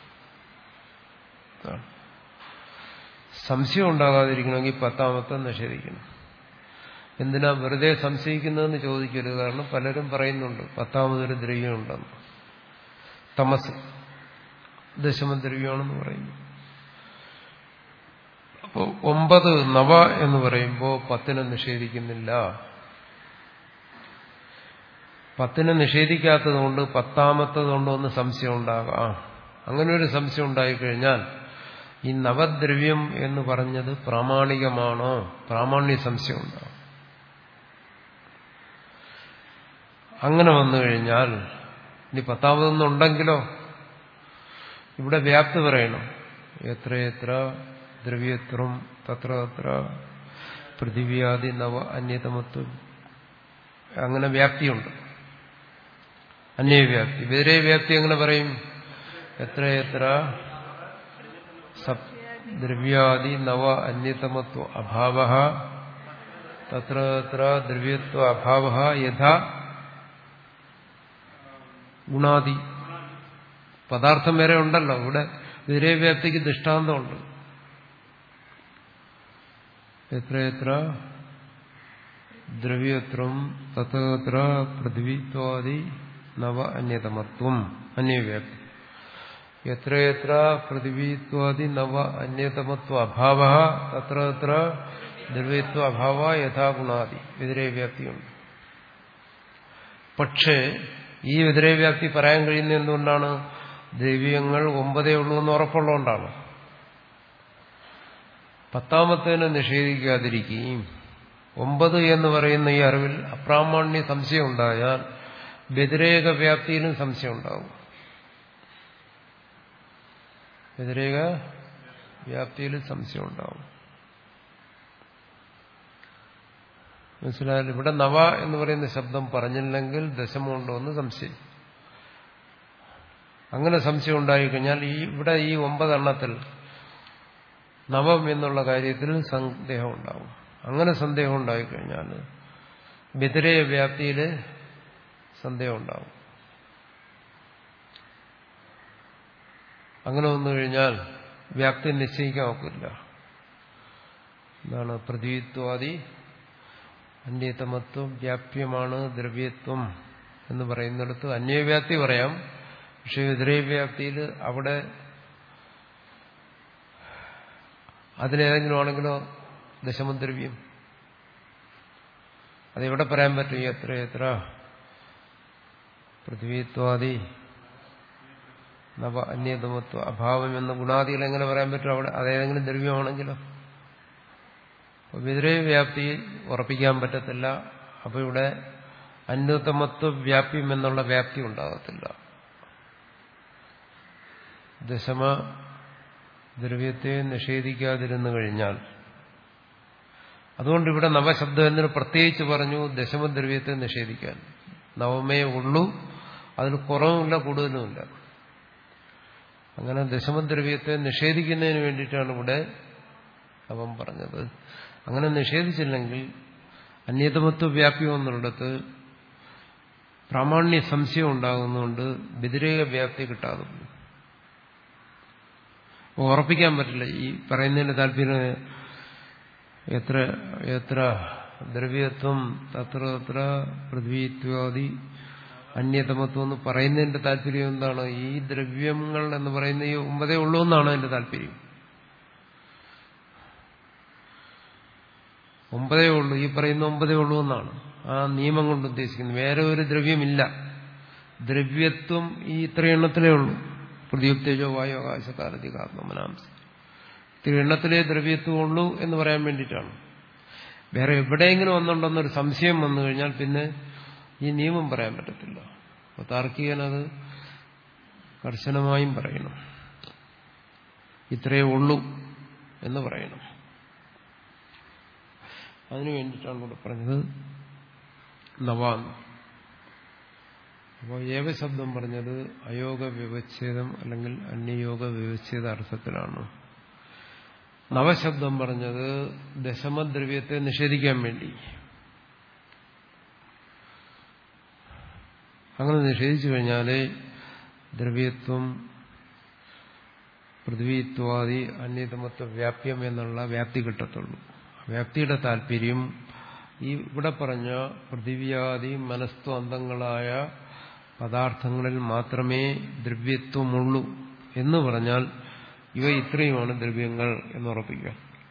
സംശയം ഉണ്ടാകാതിരിക്കണമെങ്കിൽ പത്താമത്തെ നിഷേധിക്കണം. എന്തിനാ വെറുതെ സംശയിക്കുന്നതെന്ന് ചോദിക്കരുത്. കാരണം പലരും പറയുന്നുണ്ട് പത്താമതൊരു ദ്രവ്യമുണ്ടെന്ന്. തമസ് ദശമദ്രവ്യമാണെന്ന് പറയുന്നു. അപ്പോൾ ഒമ്പത് നവ എന്ന് പറയുമ്പോൾ പത്തിനെ നിഷേധിക്കുന്നില്ല. പത്തിനെ നിഷേധിക്കാത്തതുകൊണ്ട് പത്താമത്തതുകൊണ്ടോ എന്ന് സംശയം ഉണ്ടാകാം. അങ്ങനെ ഒരു സംശയം ഉണ്ടായിക്കഴിഞ്ഞാൽ ഈ നവദ്രവ്യം എന്ന് പറഞ്ഞത് പ്രാമാണികമാണോ, പ്രാമാണ്യ സംശയം ഉണ്ടാകും. അങ്ങനെ വന്നു കഴിഞ്ഞാൽ ഇനി പത്താമതൊന്നുണ്ടെങ്കിലോ ഇവിടെ വ്യാപ്തി പറയണം. എത്രയെത്ര ദ്രവ്യത്വം തത്ര തത്ര പൃഥിവ്യാദി നവ അന്യതമത്വം. അങ്ങനെ വ്യാപ്തിയുണ്ട്. അന്യവ്യാപ്തി. വേറെ വ്യാപ്തി എങ്ങനെ പറയും? എത്രയെത്ര ദ്രവ്യാദി നവ അന്യതമത്വ അഭാവ തത്ര തത്ര ദ്രവ്യത്വ അഭാവ യഥാ ഗുണാദി. പദാർത്ഥം വരെ ഉണ്ടല്ലോ. ഇവിടെ വിരവ്യാപ്തിക്ക് ദൃഷ്ടാന്തമുണ്ട്. എത്രയെത്ര ദ്രവ്യത്വം തത്ര പൃഥ്വിത്വാദി നവ അന്യതമത്വം അന്യവ്യാപ്തി. എത്രയെത്ര പൃഥ്വിത്വാദി നവ അന്യതമത്വ അഭാവ തത്ര തത്ര ദ്രവ്യത്വ അഭാവ യഥാ ഗുണാദി. വ്യതിരേവ്യാപ്തിയുണ്ട്. പക്ഷേ ഈ വ്യതിരേവ്യാപ്തി പറയാൻ കഴിയുന്നത് എന്തുകൊണ്ടാണ്? ദ്രവ്യങ്ങൾ ഒമ്പതേ ഉള്ളൂ എന്ന് ഉറപ്പുള്ളതുകൊണ്ടാണ്. പത്താമത്തേനെ നിഷേധിക്കാതിരിക്കുകയും ഒമ്പത് എന്ന് പറയുന്ന ഈ അറിവിൽ അപ്രാമാണ്യ സംശയം ഉണ്ടായാൽ വ്യതിരേക വ്യാപ്തിയിലും സംശയം ഉണ്ടാവും. വ്യതിരേക വ്യാപ്തിയിലും സംശയം ഉണ്ടാവും. മനസ്സിലായാലും ഇവിടെ നവ എന്ന് പറയുന്ന ശബ്ദം പറഞ്ഞില്ലെങ്കിൽ ദശമുണ്ടോ എന്ന് സംശയം. അങ്ങനെ സംശയം ഉണ്ടായിക്കഴിഞ്ഞാൽ ഈ ഇവിടെ ഈ ഒമ്പതെണ്ണത്തിൽ നവം എന്നുള്ള കാര്യത്തിൽ സന്ദേഹം ഉണ്ടാവും. അങ്ങനെ സന്ദേഹം ഉണ്ടായിക്കഴിഞ്ഞാൽ വ്യതിരേക വ്യാപ്തിയിൽ സന്ദേഹം ഉണ്ടാവും. അങ്ങനെ വന്നു കഴിഞ്ഞാൽ വ്യാപ്തി നിശ്ചയിക്കാൻ ഒക്കില്ല. എന്താണ്? പൃഥ്വിത്വാദി അന്യതമത്വം വ്യാപ്യമാണ് ദ്രവ്യത്വം എന്ന് പറയുന്നിടത്ത് അന്യവ്യാപ്തി പറയാം. പക്ഷെ വ്യതിരേക വ്യാപ്തിയിൽ അവിടെ അതിലേതെങ്കിലും ആണെങ്കിലോ ദശമദ്രവ്യം. അതെവിടെ പറയാൻ പറ്റും? എത്ര എത്ര പൃഥ്വിത്വാദി നവ അന്യതമത്വ അഭാവം എന്ന ഗുണാദികൾ എങ്ങനെ പറയാൻ പറ്റും? അവിടെ അതേതെങ്കിലും ദ്രവ്യമാണെങ്കിലോ അപ്പൊ വിദ്രയ വ്യാപ്തി ഉറപ്പിക്കാൻ പറ്റത്തില്ല. അപ്പൊ ഇവിടെ അന്യതമത്വ വ്യാപ്യം എന്നുള്ള വ്യാപ്തി ഉണ്ടാകത്തില്ല. ദശമ ദ്രവ്യത്തെ നിഷേധിക്കാതിരുന്നു കഴിഞ്ഞാൽ, അതുകൊണ്ട് ഇവിടെ നവശബ്ദം എന്നൊരു പ്രത്യേകിച്ച് പറഞ്ഞു ദശമദ്രവ്യത്തെ നിഷേധിക്കാൻ. നവമേ ഉള്ളൂ, അതിന് കുറവുമില്ല കൂടുതലുമില്ല. അങ്ങനെ ദശമദ്രവ്യത്തെ നിഷേധിക്കുന്നതിന് വേണ്ടിയിട്ടാണ് ഇവിടെ അവൻ പറഞ്ഞത്. അങ്ങനെ നിഷേധിച്ചില്ലെങ്കിൽ അന്യതമത്വ വ്യാപ്യം എന്നുള്ളിടത്ത് പ്രാമാണ്യ സംശയം ഉണ്ടാകുന്നതുകൊണ്ട് വ്യതിരേക വ്യാപ്തി കിട്ടാതെ ഉറപ്പിക്കാൻ പറ്റില്ല. ഈ പറയുന്നതിന്റെ താല്പര്യം എത്ര എത്ര ദ്രവ്യത്വം തത്ര തത്ര പൃഥ്വിത്വാദി അന്യതമത്വം എന്ന് പറയുന്നതിന്റെ താല്പര്യം എന്താണ്? ഈ ദ്രവ്യങ്ങൾ എന്ന് പറയുന്ന ഈ ഒമ്പതേ ഉള്ളൂ എന്നാണ് അതിന്റെ താല്പര്യം. ഒമ്പതേ ഉള്ളൂ, ഈ പറയുന്ന ഒമ്പതേ ഉള്ളൂ എന്നാണ് ആ നിയമം കൊണ്ട് ഉദ്ദേശിക്കുന്നത്. വേറെ ഒരു ദ്രവ്യമില്ല. ദ്രവ്യത്വം ഈ ഇത്ര എണ്ണത്തിലേ ഉള്ളൂ. പ്രതിയുക്തേജോ വായു ആകാശകാരതി കാത്മനാംസം, ഇത്ര എണ്ണത്തിലേ ദ്രവ്യത്വം ഉള്ളൂ എന്ന് പറയാൻ വേണ്ടിയിട്ടാണ്. വേറെ എവിടെയെങ്കിലും ഒന്നുണ്ടെന്നൊരു സംശയം വന്നു കഴിഞ്ഞാൽ പിന്നെ ഈ നിയമം പറയാൻ പറ്റത്തില്ല. അപ്പൊ താർക്കികനത് കർശനമായും പറയണം, ഇത്രയേ ഉള്ളൂ എന്ന് പറയണം. അതിനു വേണ്ടിയിട്ടാണ് ഇവിടെ പറഞ്ഞത് നവാന്ന്. അപ്പോൾ ഏവശബ്ദം പറഞ്ഞത് അയോഗ വ്യവച്ഛേദം അല്ലെങ്കിൽ അന്യയോഗ വ്യവച്ഛേദ അർത്ഥത്തിലാണ്. നവശബ്ദം പറഞ്ഞത് ദശമദ്രവ്യത്തെ നിഷേധിക്കാൻ വേണ്ടി. അങ്ങനെ നിഷേധിച്ചു കഴിഞ്ഞാൽ ദ്രവ്യത്വം പൃഥ്വിത്വാദി അന്യതമത്വ വ്യാപ്യം എന്നുള്ള വ്യാപ്തി കിട്ടത്തുള്ളൂ. വ്യാപ്തിയുടെ താല്പര്യം ഈ ഇവിടെ പറഞ്ഞ പൃഥിവ്യാദി മനസ്ത്വ അന്തങ്ങളായ പദാർത്ഥങ്ങളിൽ മാത്രമേ ദ്രവ്യത്വമുള്ളൂ എന്ന് പറഞ്ഞാൽ ഇവ ഇത്രയുമാണ് ദ്രവ്യങ്ങൾ എന്നുറപ്പിക്കുക.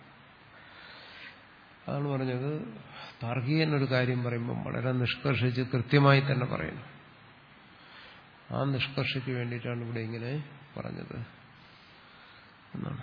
അതാണ് പറഞ്ഞത്. താർക്കികനൊരു കാര്യം പറയുമ്പം വളരെ നിഷ്കർഷിച്ച് കൃത്യമായി തന്നെ പറയണം. ആ നിഷ്കർഷയ്ക്ക് വേണ്ടിയിട്ടാണ് ഇവിടെ ഇങ്ങനെ പറഞ്ഞത് എന്നാണ്.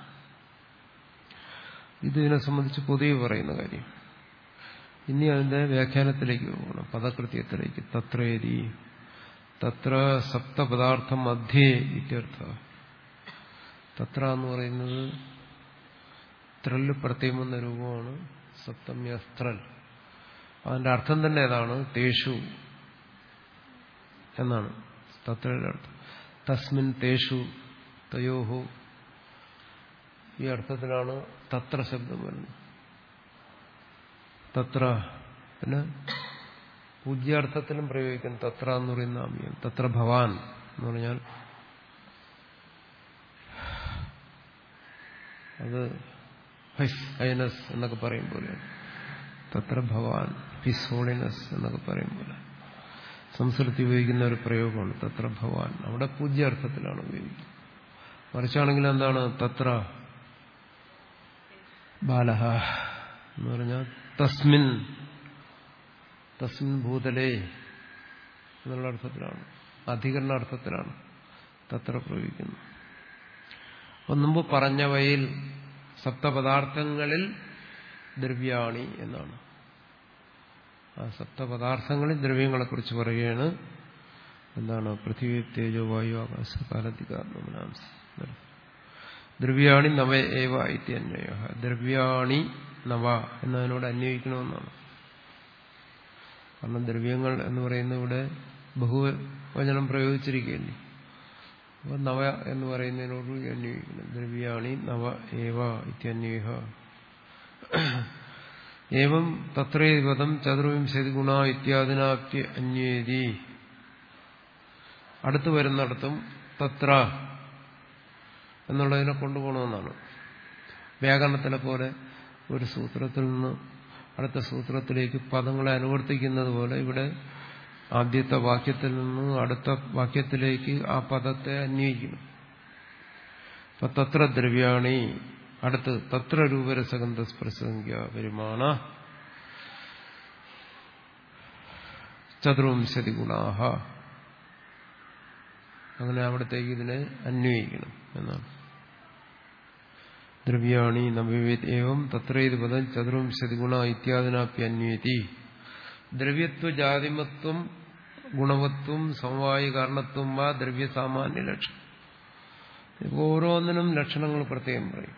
ഇതിനെ സംബന്ധിച്ച് പൊതുവെ പറയുന്ന കാര്യം. ഇനി അതിന്റെ വ്യാഖ്യാനത്തിലേക്ക് പോകണം, പദകൃത്യത്തിലേക്ക്. തത്രേരി തത്ര സപ്തപദാർത്ഥം മധ്യേ ഇത്യർത്ഥ. തത്ര എന്ന് പറയുന്നത് ത്രല് പ്രത്യം എന്ന രൂപമാണ്. സപ്തമ്യസ്ത്രൽ, അതിന്റെ അർത്ഥം തന്നെ ഏതാണ്? തേഷു എന്നാണ് തത്രയുടെ അർത്ഥം. തസ്മിൻ തേഷു തയോഹു, ഈ അർത്ഥത്തിലാണ് തത്ര ശബ്ദം വരുന്നത്. തത്ര പിന്നെ പൂജ്യാർത്ഥത്തിലും പ്രയോഗിക്കുന്നു. തത്ര എന്ന് പറയുന്ന നാമ്യം. തത്ര ഭവാൻ എന്ന് പറഞ്ഞാൽ അത് ഹിസ് ഹൈനസ് എന്നൊക്കെ പറയും പോലെ. തത്ര ഭവാൻ ഹിസ് ഹോളിനസ് എന്നൊക്കെ പറയും പോലെ സംസ്കൃതി ഉപയോഗിക്കുന്ന ഒരു പ്രയോഗമാണ് തത്ര ഭവാൻ. അവിടെ പൂജ്യാർത്ഥത്തിലാണ് ഉപയോഗിക്കുന്നത്. മറിച്ചാണെങ്കിൽ എന്താണ്? തത്ര ബാലഹ എന്ന് പറഞ്ഞാൽ തസ്മിൻ തസ്മിൻ ഭൂതലേ എന്നുള്ള അർത്ഥത്തിലാണ്, അധികരണാർത്ഥത്തിലാണ് തത്ര പ്രയോഗിക്കുന്നത്. അപ്പം മുമ്പ് പറഞ്ഞവയിൽ സപ്തപദാർത്ഥങ്ങളിൽ ദ്രവ്യാണി എന്നാണ്. ആ സപ്തപദാർത്ഥങ്ങളിൽ ദ്രവ്യങ്ങളെക്കുറിച്ച് പറയുകയാണ്. എന്താണ്? പൃഥ്വി തേജോ വായു ആകാശ കാലധികാരണംസ്. ദ്രവ്യാണി നവ ഏവ ഇത്യന്വയ. ദ്രവ്യാണി നവ എന്നതിനോട് അന്വയിക്കണമെന്നാണ്. കാരണം ദ്രവ്യങ്ങൾ എന്ന് പറയുന്ന ഇവിടെ ബഹുവചനം പ്രയോഗിച്ചിരിക്കുകയല്ലേ. അപ്പൊ നവ എന്ന് പറയുന്നതിനോട് അന്വയിക്കണം. ദ്രവ്യാണി നവ ഏവ ഇത്യന്വയ. ഏവം തത്രേപദം ചതുർവിംശതി ഗുണ ഇത്യാദിനാപ്തി അന്വേതി. അടുത്തു വരുന്നിടത്തും തത്ര എന്നുള്ളതിനെ കൊണ്ടുപോകണമെന്നാണ്. വ്യാകരണത്തിലെ പോലെ ഒരു സൂത്രത്തിൽ നിന്ന് അടുത്ത സൂത്രത്തിലേക്ക് പദങ്ങളെ അനുവർത്തിക്കുന്നത് പോലെ ഇവിടെ ആദ്യത്തെ വാക്യത്തിൽ നിന്ന് അടുത്ത വാക്യത്തിലേക്ക് ആ പദത്തെ അന്വയിക്കണം. അപ്പൊ തത്ര ദ്രവ്യാണി, അടുത്ത് തത്ര രൂപരസഗന്ധ സ്പർശസംഖ്യ പരിമാണ ചതുർവിംശതി ഗുണാഹ. അങ്ങനെ അവിടത്തേക്ക് ഇതിനെ അന്വയിക്കണം എന്നാണ്. ദ്രവ്യാണി നവ്യവേത് ഏവം തത്രേത് പദം ചതുർവിംശതി ഗുണ ഇത്യാദിനാപ്പി അന്വേതി. ദ്രവ്യത്വ ജാതിമത്വം ഗുണവത്വം സമവായ കാരണത്വം വാ ദ്രവ്യ സാമാന്യ ലക്ഷണം. ഇപ്പൊ ഓരോന്നിനും ലക്ഷണങ്ങൾ പ്രത്യേകം പറയും.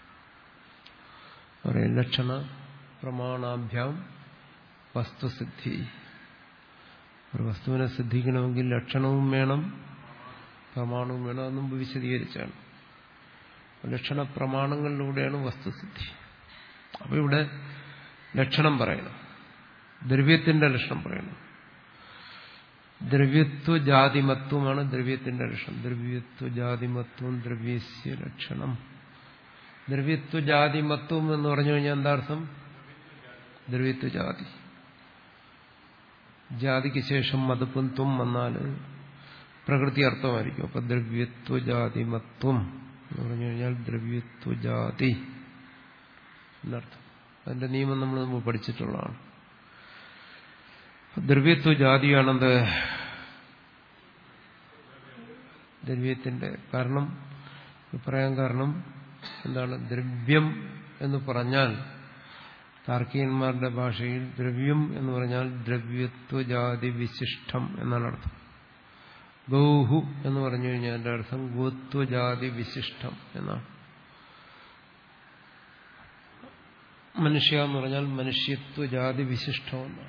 പറയും ലക്ഷണ പ്രമാണാഭ്യാം വസ്തുസിദ്ധി. ഒരു വസ്തുവിനെ സിദ്ധിക്കണമെങ്കിൽ ലക്ഷണവും വേണം പ്രമാണവും വേണം. അതൊന്നും വിശദീകരിച്ചാണ്. ലക്ഷണ പ്രമാണങ്ങളിലൂടെയാണ് വസ്തുസിദ്ധി. അപ്പൊ ഇവിടെ ലക്ഷണം പറയണം, ദ്രവ്യത്തിന്റെ ലക്ഷണം പറയണം. ദ്രവ്യത്വ ജാതിമത്വമാണ് ദ്രവ്യത്തിന്റെ ലക്ഷണം. ദ്രവ്യത്വ ജാതിമത്വം ദ്രവ്യസ്യ ലക്ഷണം. ദ്രവ്യത്വ ജാതിമത്വം എന്ന് പറഞ്ഞു കഴിഞ്ഞാൽ എന്താർത്ഥം? ദ്രവ്യത്വ ജാതി. ജാതിക്ക് ശേഷം മതപ്പും ത്വം വന്നാൽ പ്രകൃതി അർത്ഥമായിരിക്കും. അപ്പൊ ദ്രവ്യത്വ ജാതിമത്വം എന്ന് പറഞ്ഞു കഴിഞ്ഞാൽ ദ്രവ്യത്വ ജാതി എന്നർത്ഥം. അതിന്റെ നിയമം നമ്മൾ മുമ്പ് പഠിച്ചിട്ടുള്ളതാണ്. ദ്രവ്യത്വ ജാതിയാണെന്ത്? ദ്രവ്യത്തിന്റെ കാരണം പറയാൻ കാരണം എന്താണ്? ദ്രവ്യം എന്ന് പറഞ്ഞാൽ താർക്കികന്മാരുടെ ഭാഷയിൽ ദ്രവ്യം എന്ന് പറഞ്ഞാൽ ദ്രവ്യത്വ ജാതി വിശിഷ്ടം എന്നാണ് അർത്ഥം. ഗൗഹു എന്ന് പറഞ്ഞു കഴിഞ്ഞാൽ അതിന്റെ അർത്ഥം ഗോത്വജാതി വിശിഷ്ടം എന്നാണ്. മനുഷ്യ എന്ന് പറഞ്ഞാൽ മനുഷ്യത്വ ജാതി വിശിഷ്ടം എന്നാണ്.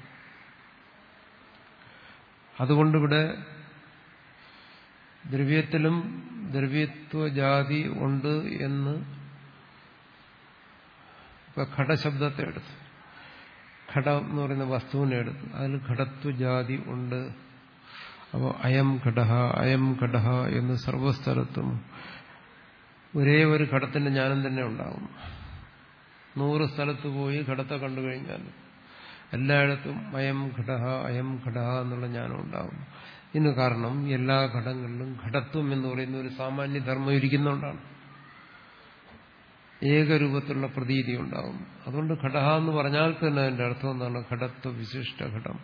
അതുകൊണ്ടിവിടെ ദ്രവ്യത്തിലും ദ്രവ്യത്വ ജാതി ഉണ്ട് എന്ന് ഇപ്പൊ ഘടശബ്ദത്തെ എടുത്തു, ഘടം എന്ന് പറയുന്ന വസ്തുവിനെ എടുത്തു, അതിൽ ഘടത്വ ജാതി ഉണ്ട്. അപ്പോൾ അയം ഘടഹ അയം ഘടഹ എന്ന് സർവസ്ഥലത്തും ഒരേ ഒരു ഘടത്തിന്റെ ജ്ഞാനം തന്നെ ഉണ്ടാകും. നൂറ് സ്ഥലത്ത് പോയി ഘടത്തെ കണ്ടു കഴിഞ്ഞാൽ എല്ലായിടത്തും അയം ഘടഹ അയം ഘടഹ എന്നുള്ള ജ്ഞാനം ഉണ്ടാകും. ഇതിന് കാരണം എല്ലാ ഘടങ്ങളിലും ഘടത്വം എന്ന് പറയുന്ന ഒരു സാമാന്യ ധർമ്മം ഇരിക്കുന്നുകൊണ്ടാണ്. ഏകരൂപത്തിലുള്ള പ്രതീതി ഉണ്ടാകും. അതുകൊണ്ട് ഘടഹ എന്ന് പറഞ്ഞാൽ തന്നെ അതിന്റെ അർത്ഥം എന്താണ്? ഘടത്വ വിശിഷ്ട ഘടം.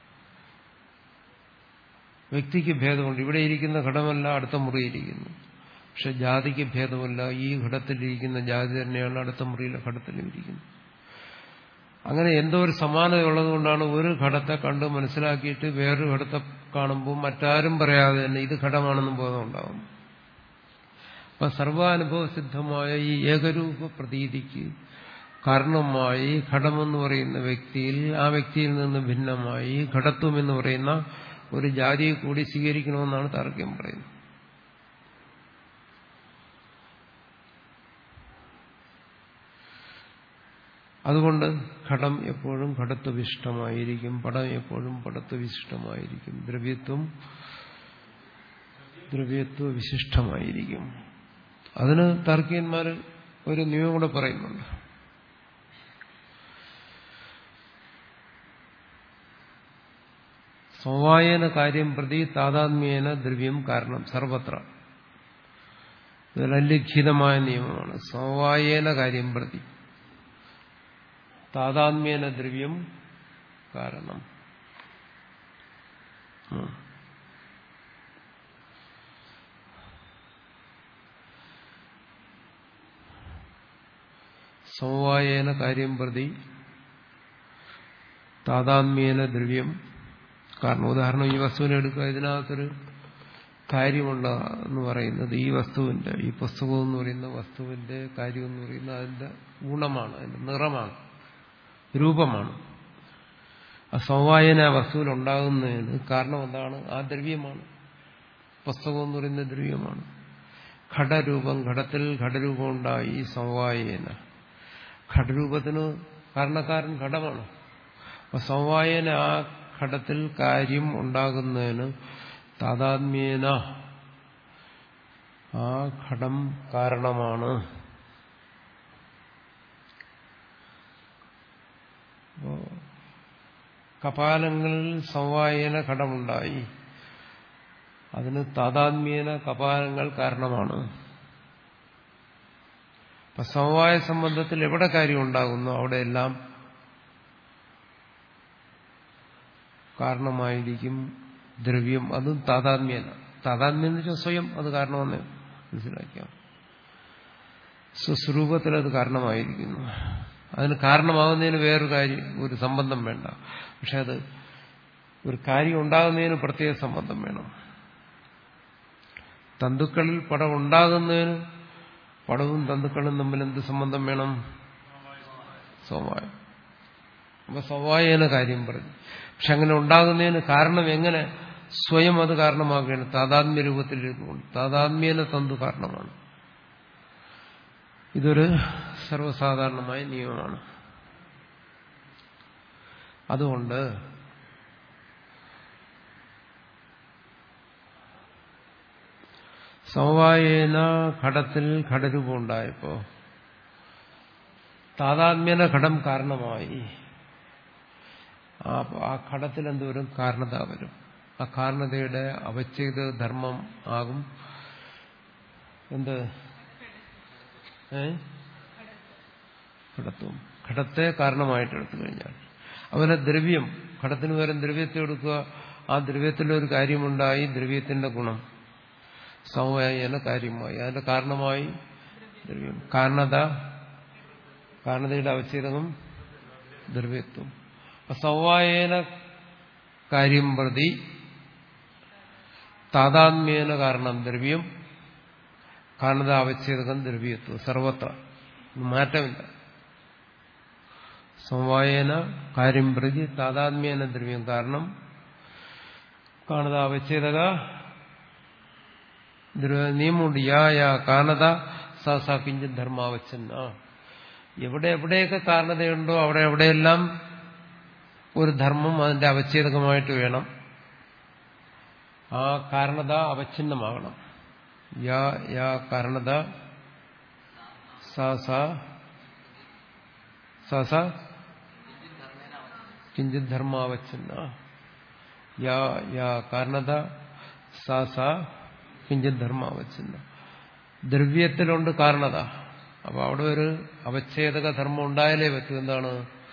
വ്യക്തിക്ക് ഭേദമുണ്ട്. ഇവിടെ ഇരിക്കുന്ന ഘടമല്ല അടുത്ത മുറിയിരിക്കുന്നു. പക്ഷെ ജാതിക്ക് ഭേദമല്ല. ഈ ഘടത്തിലിരിക്കുന്ന ജാതി തന്നെയാണ് അടുത്ത മുറിയിലെ ഘടത്തിലും ഇരിക്കുന്നത്. അങ്ങനെ എന്തോ ഒരു സമാനത ഉള്ളതുകൊണ്ടാണ് ഒരു ഘടത്തെ കണ്ട് മനസ്സിലാക്കിയിട്ട് വേറൊരു ഘടത്തെ കാണുമ്പോൾ മറ്റാരും പറയാതെ തന്നെ ഇത് ഘടമാണെന്നും ബോധമുണ്ടാകും. അപ്പൊ സർവാനുഭവസിദ്ധമായ ഈ ഏകരൂപ പ്രതീതിക്ക് കാരണമായി ഘടമെന്ന് പറയുന്ന വ്യക്തിയിൽ, ആ വ്യക്തിയിൽ നിന്ന് ഭിന്നമായി ഘടത്വം എന്ന് പറയുന്ന ഒരു ജാതിയെ കൂടി സ്വീകരിക്കണമെന്നാണ് താർക്കികം പറയുന്നത്. അതുകൊണ്ട് ഘടം എപ്പോഴും ഘടത്വവിശിഷ്ടമായിരിക്കും, പടം എപ്പോഴും പടത്വവിശിഷ്ടമായിരിക്കും, ദ്രവ്യത്വം ദ്രവ്യത്വ വിശിഷ്ടമായിരിക്കും. അതിന് താർക്കികന്മാർ ഒരു നിയമം കൂടെ പറയുന്നുണ്ട്. സമവായേന കാര്യം പ്രതി താതാത്മ്യേന ദ്രവ്യം കാരണം സർവത്ര. ഇതൊരലിഖിതമായ നിയമമാണ്. സമവായേന കാര്യം പ്രതി താതാത്മ്യേന ദ്രവ്യം കാരണം. സമവായേന കാര്യം പ്രതി താതാത്മ്യേന ദ്രവ്യം കാരണം. ഉദാഹരണം ഈ വസ്തുവിനെ എടുക്കുക. ഇതിനകത്തൊരു കാര്യമുള്ള എന്ന് പറയുന്നത് ഈ വസ്തുവിന്റെ, ഈ പുസ്തകം എന്ന് പറയുന്ന വസ്തുവിന്റെ കാര്യം എന്ന് പറയുന്നത് അതിന്റെ ഗുണമാണ്, അതിന്റെ നിറമാണ്, രൂപമാണ്. ആ സമവായന വസ്തുവിൽ ഉണ്ടാകുന്നതിന് കാരണം എന്താണ്? ആ ദ്രവ്യമാണ്. പുസ്തകം എന്ന് പറയുന്ന ദ്രവ്യമാണ്. ഘടരൂപം, ഘടത്തിൽ ഘടരൂപം ഉണ്ടായി സമവായേന. ഘടരൂപത്തിന് കാരണക്കാരൻ ഘടമാണ്. അപ്പൊ സമവായേന ആ ഘടത്തിൽ കാര്യം ഉണ്ടാകുന്നതിന് താതാത്മ്യേന ആ ഘടം കാരണമാണ്. കപാലങ്ങളിൽ സമവായേന ഘടമുണ്ടായി, അതിന് താതാത്മ്യേന കപാലങ്ങൾ കാരണമാണ്. അപ്പൊ സമവായ സംബന്ധത്തിൽ എവിടെ കാര്യം ഉണ്ടാകുന്നു അവിടെയെല്ലാം കാരണമായിരിക്കും ദ്രവ്യം. അതും താതാത്മ്യല്ല. താതാത്മ്യം എന്ന് വെച്ചാൽ സ്വയം അത് കാരണമെന്ന് മനസ്സിലാക്കിയാൽ സ്വസ്വരൂപത്തിൽ അത് കാരണമായിരിക്കുന്നു. അതിന് കാരണമാകുന്നതിന് വേറൊരു കാര്യം ഒരു സംബന്ധം വേണ്ട. പക്ഷെ അത് ഒരു കാര്യം ഉണ്ടാകുന്നതിന് പ്രത്യേക സംബന്ധം വേണം. തന്തുക്കളിൽ പടം ഉണ്ടാകുന്നതിന് പടവും തന്തുക്കളും തമ്മിൽ എന്ത് സംബന്ധം വേണം? സമവായം. അപ്പൊ സമവായേന കാര്യം പറഞ്ഞു. പക്ഷെ അങ്ങനെ ഉണ്ടാകുന്നതിന് കാരണം എങ്ങനെ? സ്വയം അത് കാരണമാകുകയാണ്. താതാത്മ്യ രൂപത്തിലിരിക്കുന്നുണ്ട്. താതാത്മ്യേന തന്തു കാരണമാണ്. ഇതൊരു സർവ്വസാധാരണമായ നിയമമാണ്. അതുകൊണ്ട് സമവായേന ഘടത്തിൽ ഘടരൂപം ഉണ്ടായപ്പോ താതാത്മ്യേന ഘടം കാരണമായി. ആ ഘടത്തിൽ എന്തോരും കാരണത വരും. ആ കാരണതയുടെ അവച്ഛേദ ധർമ്മം ആകും എന്ത്? ഘടത്വം. ഘടത്തെ കാരണമായിട്ട് എടുത്തു കഴിഞ്ഞാൽ അതുപോലെ ദ്രവ്യം. ഘടത്തിന് പകരം ദ്രവ്യത്തെ എടുക്കുക. ആ ദ്രവ്യത്തിലൊരു കാര്യമുണ്ടായി. ദ്രവ്യത്തിന്റെ ഗുണം സമവായേന കാര്യമായി. അതിന്റെ കാരണമായി ദ്രവ്യം. കാരണത കാരണതയുടെ അവച്ഛേദകം ദ്രവ്യത്വം. സമവായേന കാര്യം പ്രതി താതാത്മ്യേന കാരണം ദ്രവ്യം. കാരണത അവച്ഛേദകം ദ്രവ്യത്വം. സർവത്ര മാറ്റമില്ല. സമവായേന കാര്യം പ്രതി താതാത്മ്യേന ദ്രവ്യം. കാരണം കാരണത അവച്ഛേദക നിയമമുണ്ട്. യാ യാ കാരണത സ സ കിഞ്ചിത് ധർമാവച്ഛന്ന. എവിടെ എവിടെയൊക്കെ കാരണതയുണ്ടോ അവിടെ എവിടെയെല്ലാം ഒരു ധർമ്മം അതിന്റെ അവച്ഛേദകമായിട്ട് വേണം. ആ കാരണത അവച്ഛിന്നമാകണം. യാ യാ കാരണത സ സ സ സ കിഞ്ചിത് ധർമാവച്ഛന്ന. യാ യാ കാരണത സ സ കിഞ്ചിത് ധർമാവച്ഛന്ന. ദ്രവ്യത്തിലുണ്ട് കാരണത. അപ്പൊ അവിടെ ഒരു അവച്ഛേദക ധർമ്മം ഉണ്ടായാലേ പറ്റൂ. എന്താണ്?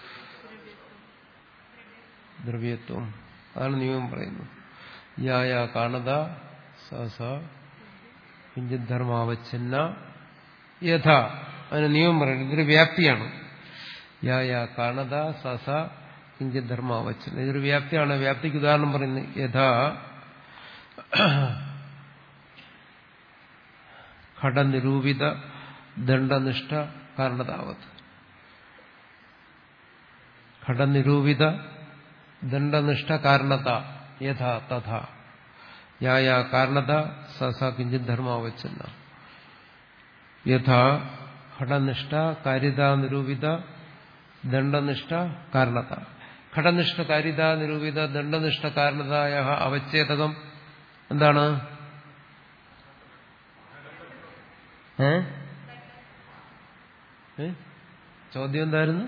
ദ്രവ്യത്വം. അതാണ് നിയമം പറയുന്നത്. യാ യാ കാരണത സ സ കിഞ്ചിത് ധർമാവച്ഛന്ന യഥ. അതിന് നിയമം പറയുന്നത് ഇതൊരു വ്യാപ്തിയാണ്. യാ യാ കാരണത സ സ കിഞ്ചിത് ധർമാവച്ഛന്ന. ഇതൊരു വ്യാപ്തിയാണ്. വ്യാപ്തിക്ക് ഉദാഹരണം പറയുന്നത് യഥാ ഘടനിരൂപിത ദണ്ഡനിഷ്ഠ കാരണതാവത്. ഘടനിരൂപിത ദണ്ഡനിഷ്ഠ കാരണത യഥാ തഥാ. യാ യാ കാരണത സ സ കിഞ്ചിത് ധർമാവച്ഛന്ന. യഥാ ഘടനിഷ്ഠ കാര്യതാ നിരൂപിത ദണ്ഡനിഷ്ഠ കാരണത. ഘടനിഷ്ഠ കാര്യതാ നിരൂപിത ദണ്ഡനിഷ്ഠ കാരണതായ അവച്ഛേദകം എന്താണ്? ഏ ചോദ്യം എന്തായിരുന്നു?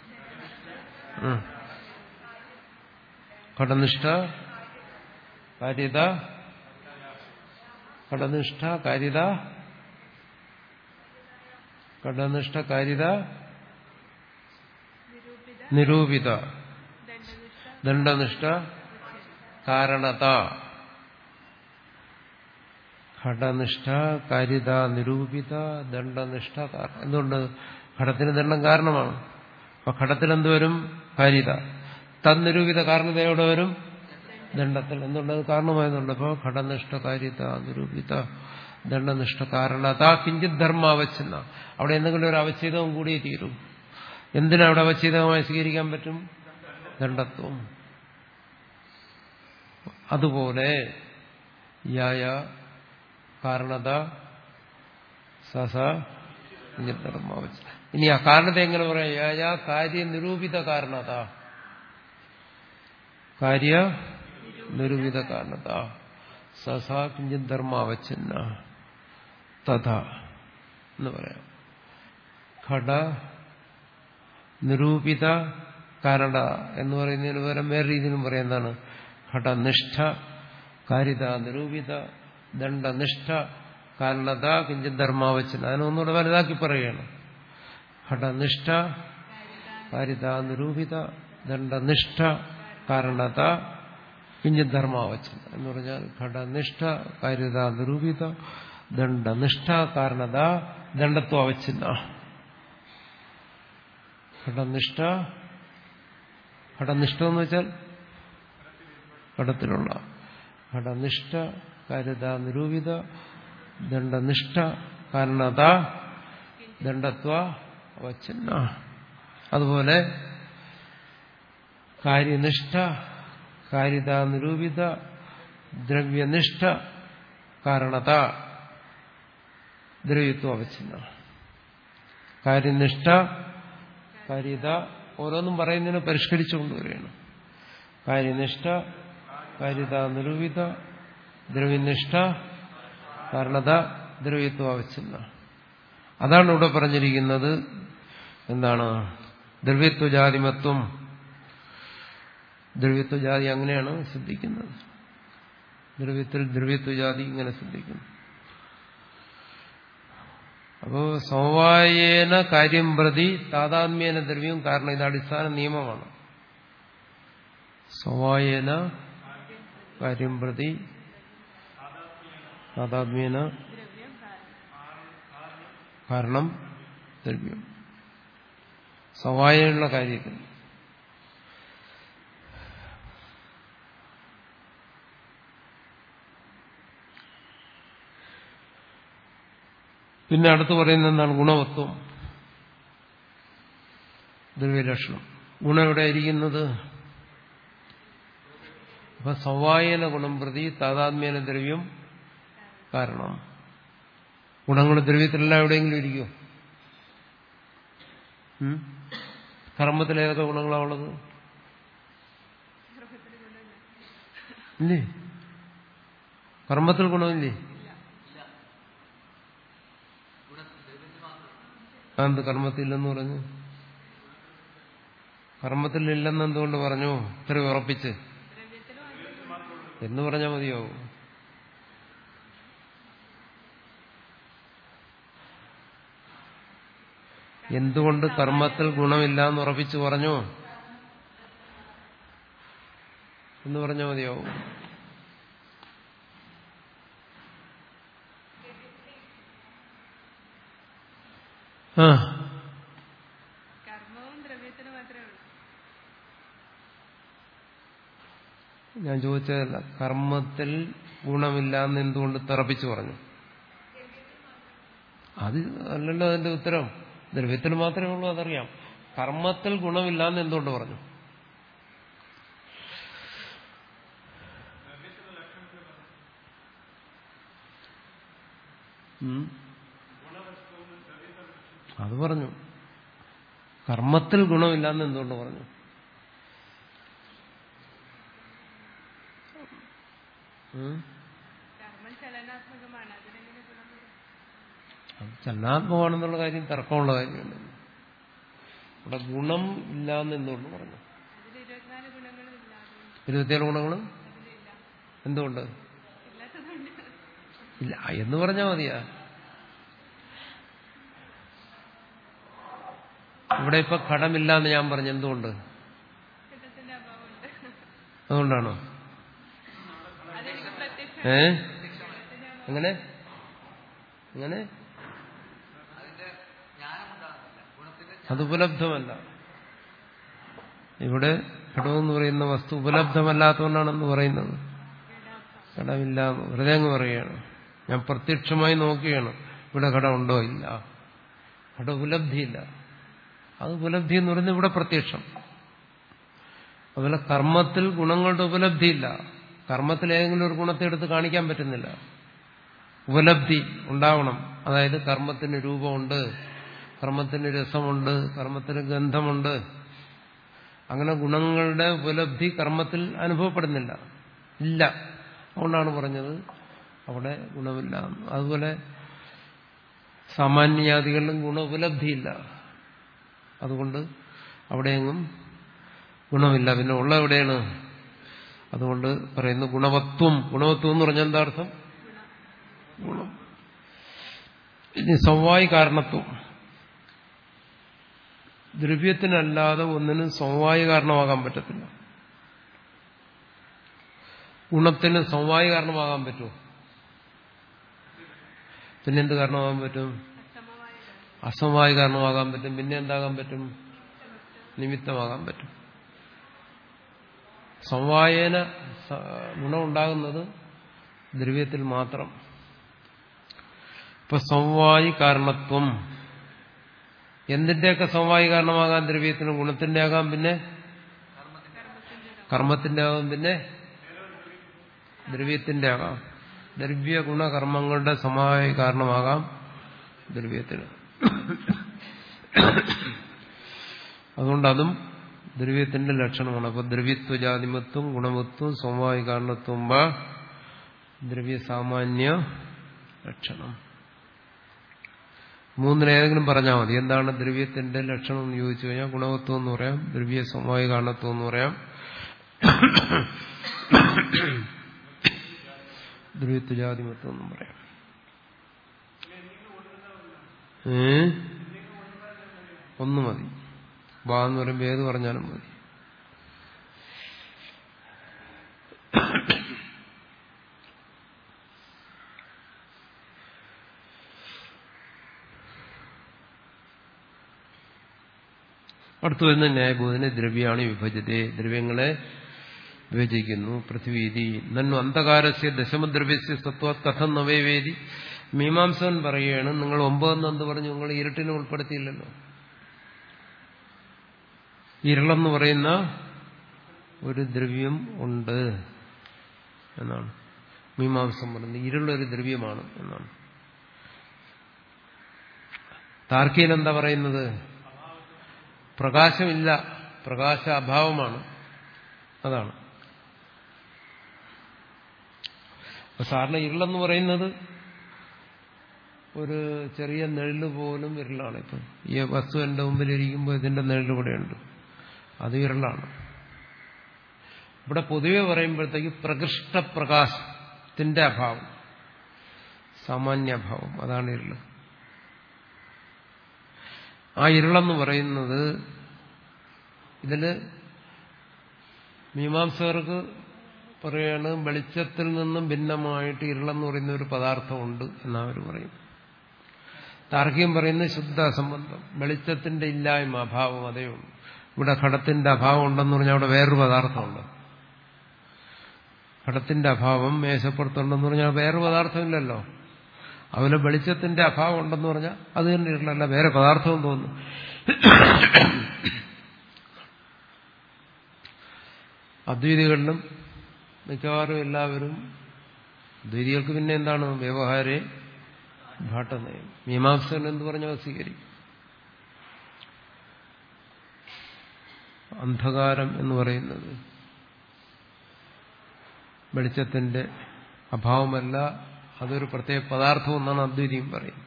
ഘടനിഷ്ഠ കാര്യത ഘടനിഷ്ഠ കാര്യത ഘടനിഷ്ഠ കാര്യത നിരൂപിത ദണ്ഡനിഷ്ഠ കാരണത. ഘടനിഷ്ഠ കാര്യത നിരൂപിത ദണ്ഡനിഷ്ഠ കാരണം. എന്തുകൊണ്ട്? ഘടത്തിന് ദണ്ഡം കാരണമാണ്. അപ്പൊ ഘടത്തിൽ എന്തുവരും? കാര്യത. തന്നിരൂപിത കാരണത എവിടെ വരും? ദണ്ഡത്തിൽ. എന്തുകൊണ്ടത് കാരണമായതുകൊണ്ട്. അപ്പോൾ ഘടനിഷ്ഠ കാര്യത നിരൂപിത ദണ്ഡനിഷ്ഠ കാരണത കിഞ്ചിത് ധർമാവച്ഛന്ന. അവിടെ എന്തെങ്കിലും ഒരു അവച്ഛേദവും കൂടിയേ തീരും. എന്തിനാ അവിടെ അവച്ഛേദമായി സ്വീകരിക്കാൻ പറ്റും? ദണ്ഡത്വം. അതുപോലെ യായ കാരണത സസ ധർമാവച്ഛ. ഇനി ആ കാരണത എങ്ങനെ പറയാം? യായ കാര്യ നിരൂപിത കാരണത. കാര്യ നിരൂപിത കാരണത സസ കിഞ്ചിത് ധർമാവച്ഛന്ന തഥാ എന്ന് പറയാം. ഘട നിരൂപിത കാരണ എന്ന് പറയുന്നതിന് പകരം വേറെ രീതിയിലും പറയാം. എന്താണ്? ഘടനിഷ്ഠ കാര്യത നിരൂപിത ദണ്ഡനിഷ്ഠ കാരണത കിഞ്ചിത് ധർമാവച്ഛന്ന. അതിനൊന്നുകൂടെ വലുതാക്കി പറയുകയാണ്. ഘടനിഷ്ഠ കാരിത നിരൂപിത ദണ്ഡനിഷ്ഠ കാരണത കിഞ്ചിധർമാവച്ഛിന്ന എന്ന് പറഞ്ഞാൽ ഘടനിഷ്ഠ കാരിത നിരൂപിത ദണ്ഡനിഷ്ഠ കാരണത ദണ്ഡത്വം അവച്ഛിന്ന. ഘടനിഷ്ഠ ഘടനിഷ്ഠ എന്ന് വെച്ചാൽ ഘടത്തിലുള്ള ഘടനിഷ്ഠ കാരിത നിരൂപിത ദണ്ഡനിഷ്ഠ കാരണത ദണ്ഡത്വ അവച്ഛിന്ന. അതുപോലെ കാര്യനിഷ്ഠ കാരിത നിരൂപിത ദ്രവ്യനിഷ്ഠ കാരണത ദ്രവ്യത്വം അവച്ഛിന്ന. കാര്യനിഷ്ഠ കാരിത ഓരോന്നും പറയുന്നതിനെ പരിഷ്കരിച്ചു കൊണ്ടുവരികയാണ്. കാര്യനിഷ്ഠ കാരിത നിരൂപിത ദ്രവ്യനിഷ്ഠ കാരണത ദ്രവ്യത്വം അവച്ഛിന്ന. അതാണ് ഇവിടെ പറഞ്ഞിരിക്കുന്നത്. എന്താണ് ദ്രവ്യത്വജാതിമത്വം? ദ്രവ്യത്വജാതി അങ്ങനെയാണ് സിദ്ധിക്കുന്നത്. ദ്രവ്യത്തിൽ ദ്രവ്യത്വജാതി ഇങ്ങനെ സിദ്ധിക്കുന്നു. അപ്പോ സമവായേന കാര്യം പ്രതി താതാത്മ്യേന ദ്രവ്യം. കാരണം ഇത് അടിസ്ഥാന നിയമമാണ്. സമവായേന കാര്യം പ്രതി താതാത്മ്യേന കാരണം ദ്രവ്യം. സമവായനുള്ള കാര്യത്തിൽ പിന്നെ അടുത്ത് പറയുന്നത് എന്താണ്? ഗുണവത്വം, ദ്രവ്യലക്ഷണം. ഗുണം എവിടെ ഇരിക്കുന്നത്? അപ്പൊ സമവായന ഗുണം പ്രതി താതാത്മ്യേന ദ്രവ്യം കാരണം. ഗുണങ്ങൾ ദ്രവ്യത്തിലെല്ലാം എവിടെയെങ്കിലും ഇരിക്കുമോ? കർമ്മത്തിലേതൊക്കെ ഗുണങ്ങളാണ് ഉള്ളത്? ഇല്ലേ? കർമ്മത്തിൽ ഗുണമില്ലേ? എന്ത് കർമ്മത്തില്ലെന്ന് പറഞ്ഞു? കർമ്മത്തിലില്ലെന്ന് എന്തുകൊണ്ട് പറഞ്ഞു? ഇത്ര ഉറപ്പിച്ച് എന്ന് പറഞ്ഞാൽ മതിയാവും. എന്തുകൊണ്ട് കർമ്മത്തിൽ ഗുണമില്ല എന്ന് ഉറപ്പിച്ച് പറഞ്ഞു എന്ന് പറഞ്ഞാൽ മതിയാവും. ആ ഞാൻ ചോദിച്ചതല്ല, കർമ്മത്തിൽ ഗുണമില്ല എന്ന് എന്തുകൊണ്ട് തറപ്പിച്ചു പറഞ്ഞു? അത് അല്ലല്ലോ അതിന്റെ ഉത്തരം. ദ്രവ്യത്തിൽ മാത്രമേ ഉള്ളൂ, അതറിയാം. കർമ്മത്തിൽ ഗുണമില്ല എന്ന് എന്തുകൊണ്ട് പറഞ്ഞു? അത് പറഞ്ഞു. കർമ്മത്തിൽ ഗുണമില്ല എന്ന് എന്തുകൊണ്ട് പറഞ്ഞു? ചലനാത്മകമാണെന്നുള്ള കാര്യം തർക്കമുള്ള കാര്യമല്ല. ഇവിടെ ഗുണം ഇല്ല എന്ന് എന്തുകൊണ്ട് പറഞ്ഞു? ഇരുപത്തിയേഴ് ഗുണങ്ങളും എന്തുകൊണ്ട് ഇല്ല എന്ന് പറഞ്ഞാൽ മതിയാ. ഇവിടെ ഇപ്പൊ ഘടമില്ല എന്ന് ഞാൻ പറഞ്ഞു. എന്തുകൊണ്ട്? അതുകൊണ്ടാണോ? ഏ എങ്ങനെ എങ്ങനെ അത് ഉപലബ്ധമല്ല. ഇവിടെ ഘടമെന്ന് പറയുന്ന വസ്തു ഉപലബ്ധമല്ലാത്തതുകൊണ്ടാണെന്ന് പറയുന്നത്. ഘടമില്ല വെറുതെ അങ്ങ് പറയുകയാണ്. ഞാൻ പ്രത്യക്ഷമായി നോക്കുകയാണ്, ഇവിടെ ഘടം ഉണ്ടോ? ഇല്ല. ഘട ഉപലബ്ധിയില്ല. അത് ഉപലബ്ധി എന്ന് പറയുന്നത് ഇവിടെ പ്രത്യക്ഷം. അതുപോലെ കർമ്മത്തിൽ ഗുണങ്ങളുടെ ഉപലബ്ധിയില്ല. കർമ്മത്തിൽ ഏതെങ്കിലും ഒരു ഗുണത്തെ എടുത്ത് കാണിക്കാൻ പറ്റുന്നില്ല. ഉപലബ്ധി ഉണ്ടാവണം. അതായത് കർമ്മത്തിന് രൂപമുണ്ട്, കർമ്മത്തിന് രസമുണ്ട്, കർമ്മത്തിന് ഗന്ധമുണ്ട്. അങ്ങനെ ഗുണങ്ങളുടെ ഉപലബ്ധി കർമ്മത്തിൽ അനുഭവപ്പെടുന്നില്ല, ഇല്ല. അതുകൊണ്ടാണ് പറഞ്ഞത് അവിടെ ഗുണമില്ല. അതുപോലെ സാമാന്യാദികളിലും ഗുണ ഉപലബ്ധിയില്ല. അതുകൊണ്ട് അവിടെയെങ്ങും ഗുണമില്ല. പിന്നെ ഉള്ള എവിടെയാണ്? അതുകൊണ്ട് പറയുന്നു ഗുണവത്വം. ഗുണവത്വം എന്ന് പറഞ്ഞാൽ എന്താ അർത്ഥം? ഗുണം. ഇനി സമവായി കാരണത്വം. ദ്രവ്യത്തിനല്ലാതെ ഒന്നിനും സമവായ കാരണമാകാൻ പറ്റത്തില്ല. ഗുണത്തിന് സമവായ കാരണമാകാൻ പറ്റുമോ? പിന്നെന്ത് കാരണമാകാൻ പറ്റും? അസമവായ കാരണമാകാൻ പറ്റും. പിന്നെ എന്താകാൻ പറ്റും? നിമിത്തമാകാൻ പറ്റും. സമവായേന ഗുണമുണ്ടാകുന്നത് ദ്രവ്യത്തിൽ മാത്രം. ഇപ്പൊ സമവായി കാരണത്വം എന്തിന്റെയൊക്കെ സമവായി കാരണമാകാം? ദ്രവ്യത്തിന് ഗുണത്തിന്റെ ആകാം, പിന്നെ കർമ്മത്തിന്റെ ആകാം, പിന്നെ ദ്രവ്യത്തിന്റെ ആകാം. ദ്രവ്യ ഗുണകർമ്മങ്ങളുടെ സമവായി കാരണമാകാം ദ്രവ്യത്തിന്. അതുകൊണ്ട് അതും ദ്രവ്യത്തിന്റെ ലക്ഷണമാണ്. അപ്പൊ ദ്രവ്യത്വജാതിമത്വം ഗുണമത്വം സമവായി കാരണത്വം വാ ദ്രവ്യസാമാന്യ ലക്ഷണം. മൂന്നിലേതെങ്കിലും പറഞ്ഞാൽ മതി. എന്താണ് ദ്രവ്യത്തിന്റെ ലക്ഷണം എന്ന് ചോദിച്ചു കഴിഞ്ഞാൽ ഗുണവത്വം എന്ന് പറയാം, ദ്രവ്യ സമവായ കാരണത്വം എന്ന് പറയാം, ദ്രവ്യത്വജാതിമത്വം എന്നും പറയാം. ഏ ഒന്ന് മതി. വാ എന്ന് പറയുമ്പോൾ ഏത് പറഞ്ഞാലും മതി. അടുത്തു വരുന്ന ന്യായബോധനെ ദ്രവ്യാണ് വിഭജത്തെ, ദ്രവ്യങ്ങളെ വിഭജിക്കുന്നു. പൃഥ്വീതി നന്നു അന്ധകാരസ്യ ദശമദ്രവ്യസ്യ സത്വാത് കഥം നവേവേദി. മീമാംസകൻ പറയുകയാണ്, നിങ്ങൾ ഒമ്പതെന്ന് എന്ത് പറഞ്ഞു? നിങ്ങൾ ഇരുട്ടിനെ ഉൾപ്പെടുത്തിയില്ലല്ലോ. ഇരുളെന്ന് പറയുന്ന ഒരു ദ്രവ്യം ഉണ്ട് എന്നാണ് മീമാംസം പറയുന്നത്. ഇരുളൊരു ദ്രവ്യമാണ് എന്നാണ്. താർക്കികൻ എന്താ പറയുന്നത്? പ്രകാശമില്ല, പ്രകാശ അഭാവമാണ്. അതാണ്. അപ്പൊ സാറിന് ഇരുളെന്ന് പറയുന്നത് ഒരു ചെറിയ നെഴല് പോലും ഇരുളാണ്. ഇപ്പം ഈ വസ്തു എന്റെ മുമ്പിൽ ഇരിക്കുമ്പോൾ ഇതിന്റെ നെഴല് ഇവിടെയുണ്ട്, അത് ഇരുളാണ്. ഇവിടെ പൊതുവെ പറയുമ്പോഴത്തേക്ക് പ്രകൃഷ്ടപ്രകാശത്തിന്റെ അഭാവം, സാമാന്യാഭാവം, അതാണ് ഇരുള്. ആ ഇരുളെന്ന് പറയുന്നത് ഇതില് മീമാംസകർക്ക് പറയാണ് വെളിച്ചത്തിൽ നിന്നും ഭിന്നമായിട്ട് ഇരുളെന്ന് പറയുന്ന ഒരു പദാർത്ഥമുണ്ട് എന്നവർ പറയും. താർക്കികം പറയുന്ന ശുദ്ധ അസംബന്ധം, വെളിച്ചത്തിന്റെ ഇല്ലായ്മ, അഭാവം, അതേ ഉള്ളൂ. ഇവിടെ ഘടത്തിന്റെ അഭാവം ഉണ്ടെന്ന് പറഞ്ഞാൽ അവിടെ വേറൊരു പദാർത്ഥമുണ്ട്. ഘടത്തിന്റെ അഭാവം മേശപ്പുറത്തുണ്ടെന്ന് പറഞ്ഞാൽ വേറൊരു പദാർത്ഥമില്ലല്ലോ. അതുപോലെ വെളിച്ചത്തിന്റെ അഭാവം ഉണ്ടെന്ന് പറഞ്ഞാൽ അത് തന്നെ ഇരുളല്ല, വേറെ പദാർത്ഥവും തോന്നുന്നു. അദ്വൈതികളിലും മിക്കവാറും എല്ലാവരും, ദ്വൈതികൾക്ക് പിന്നെ എന്താണ് വ്യവഹാരെ ഭാട്ടനയം, മീമാംസകൻ എന്ന് പറഞ്ഞാൽ സ്വീകരിക്കും. അന്ധകാരം എന്ന് പറയുന്നത് വെളിച്ചത്തിന്റെ അഭാവമല്ല, അതൊരു പ്രത്യേക പദാർത്ഥം എന്നാണ് അദ്വൈതിയും പറയുന്നത്.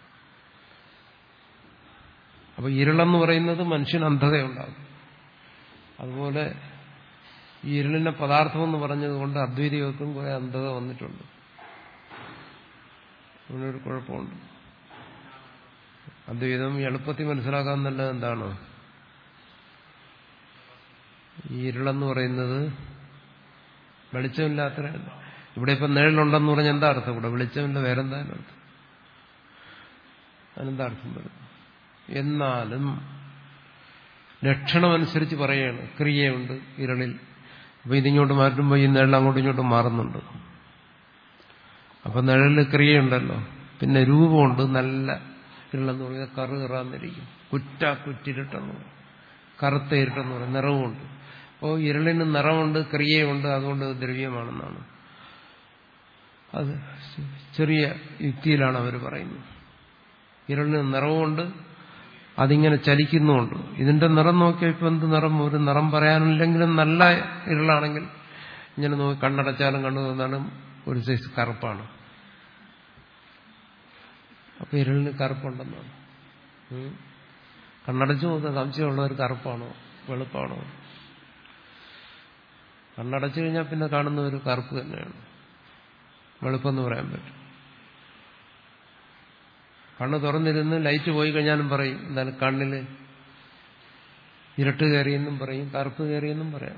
അപ്പൊ ഇരുളെന്ന് പറയുന്നത് മനുഷ്യന് അന്ധതയുണ്ടാകും. അതുപോലെ ഈ ഇരുളിന്റെ പദാർത്ഥമെന്ന് പറഞ്ഞതുകൊണ്ട് അദ്വൈതികൾക്കും കുറെ അന്ധത വന്നിട്ടുണ്ട്. അങ്ങനൊരു കുഴപ്പമുണ്ട്. അദ്വൈതം എളുപ്പത്തിൽ മനസ്സിലാക്കാൻ നല്ലത് എന്താണ്? ഈ ഇരുളെന്ന് പറയുന്നത് വെളിച്ചമില്ലാത്തതല്ല. ഇവിടെ ഇപ്പം നിഴലുണ്ടെന്ന് പറഞ്ഞാൽ എന്താ അർത്ഥം? ഇവിടെ വെളിച്ചമില്ല, വേറെന്താ അർത്ഥം? അതിനെന്താ അർത്ഥം വരുന്നത്? എന്നാലും ലക്ഷണമനുസരിച്ച് പറയുകയാണ്, ക്രിയയുണ്ട് ഇരുളിൽ. അപ്പൊ ഇതിങ്ങോട്ട് മാറ്റുമ്പോൾ ഈ നിഴൽ അങ്ങോട്ടും ഇങ്ങോട്ടും മാറുന്നുണ്ട്. അപ്പൊ നിഴലിൽ ക്രിയയുണ്ടല്ലോ. പിന്നെ രൂപമുണ്ട്. നല്ല ഇരുളെന്ന് പറയുന്നത് കറു കറാന്നിരിക്കും, കുറ്റ കുറ്റിരുട്ടെന്ന് പറയും, കറുത്ത ഇരുട്ടെന്ന് പറയും, നിറവുമുണ്ട്. അപ്പോൾ ഇരുളിന് നിറമുണ്ട്, ക്രിയയുണ്ട്, അതുകൊണ്ട് ദ്രവ്യമാണെന്നാണ്. അത് ചെറിയ യുക്തിയിലാണ് അവർ പറയുന്നത്. ഇരുളിന് നിറവുമുണ്ട്, അതിങ്ങനെ ചലിക്കുന്നുമുണ്ട്. ഇതിന്റെ നിറം നോക്കിയാൽ ഇപ്പം എന്ത് നിറം? ഒരു നിറം പറയാനില്ലെങ്കിലും നല്ല ഇരുളാണെങ്കിൽ ഇങ്ങനെ നോക്കി കണ്ണടച്ചാലും കണ്ടു തോന്നാലും ഒരു സൈസ് കറുപ്പാണ്. അപ്പൊ ഇരുളിന് കറുപ്പുണ്ടെന്നാണ്. കണ്ണടച്ചു നോക്കുക, സംശയമുള്ളവർ കറുപ്പാണോ വെളുപ്പാണോ? കണ്ണടച്ചു കഴിഞ്ഞാൽ പിന്നെ കാണുന്ന ഒരു കറുപ്പ് തന്നെയാണ്, വെളുപ്പെന്ന് പറയാൻ പറ്റും. കണ്ണ് തുറന്നിരുന്ന് ലൈറ്റ് പോയി കഴിഞ്ഞാലും പറയും എന്താണ് കണ്ണില് ഇരുട്ട് കയറിയെന്നും പറയും, കറുപ്പ് കയറിയെന്നും പറയാം.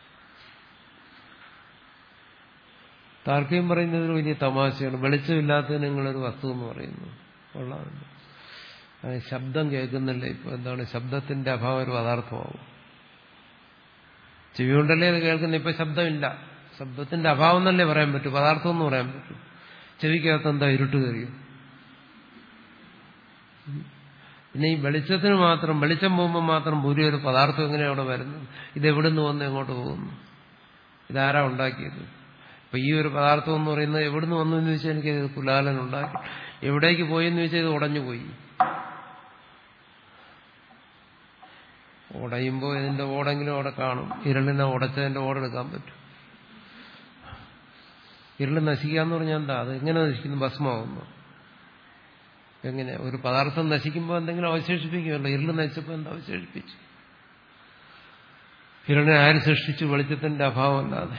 താർക്കികം പറയുന്നത് ഒരു വലിയ തമാശയാണ്. വെളിച്ചമില്ലാത്തതിന് നിങ്ങളൊരു വസ്തു എന്ന് പറയുന്നു. കൊള്ളാമില്ല. ശബ്ദം കേൾക്കുന്നില്ല. ഇപ്പൊ എന്താണ് ശബ്ദത്തിന്റെ അഭാവം ഒരു പദാർത്ഥമാവും. ചെവി കൊണ്ടല്ലേ അത് കേൾക്കുന്ന. ഇപ്പൊ ശബ്ദമില്ല. ശബ്ദത്തിന്റെ അഭാവം എന്നല്ലേ പറയാൻ പറ്റൂ, പദാർത്ഥം എന്ന് പറയാൻ പറ്റൂ. ചെവിക്കകത്ത് എന്താ ഇരുട്ട് കയറിയോ? പിന്നെ ഈ വെളിച്ചത്തിന് മാത്രം, വെളിച്ചം പോകുമ്പോൾ മാത്രം പുതിയൊരു പദാർത്ഥം എങ്ങനെ അവിടെ വരുന്നത്? ഇതെവിടുന്ന് വന്ന് എങ്ങോട്ട് പോകുന്നു? ഇതാരാ ഉണ്ടാക്കിയത്? അപ്പൊ ഈ ഒരു പദാർത്ഥം എന്ന് പറയുന്നത് എവിടുന്ന് വന്നു എന്ന് ചോദിച്ചാൽ എനിക്ക് കുലാലൻ ഉണ്ടാക്കി. എവിടേക്ക് പോയെന്ന് ചോദിച്ചാൽ ഇത് ഉടഞ്ഞുപോയി. ഉടയുമ്പോൾ ഇതിന്റെ ഓടെങ്കിലും അവിടെ കാണും. ഇരുളിനെ ഉടച്ചതിന്റെ ഓടെടുക്കാൻ പറ്റും. ഇരുള് നശിക്കാന്ന് പറഞ്ഞാൽ എന്താ? അത് എങ്ങനെ നശിക്കുന്നു? ഭസ്മാവുന്നു. എങ്ങനെ? ഒരു പദാർത്ഥം നശിക്കുമ്പോൾ എന്തെങ്കിലും അവശേഷിപ്പിക്കുമല്ലോ. ഇരുള് നശിച്ചപ്പോൾ എന്താ അവശേഷിപ്പിച്ചു? ഇരുളിനെ ആര് സൃഷ്ടിച്ചു? വെളിച്ചത്തിന്റെ അഭാവമല്ലാതെ.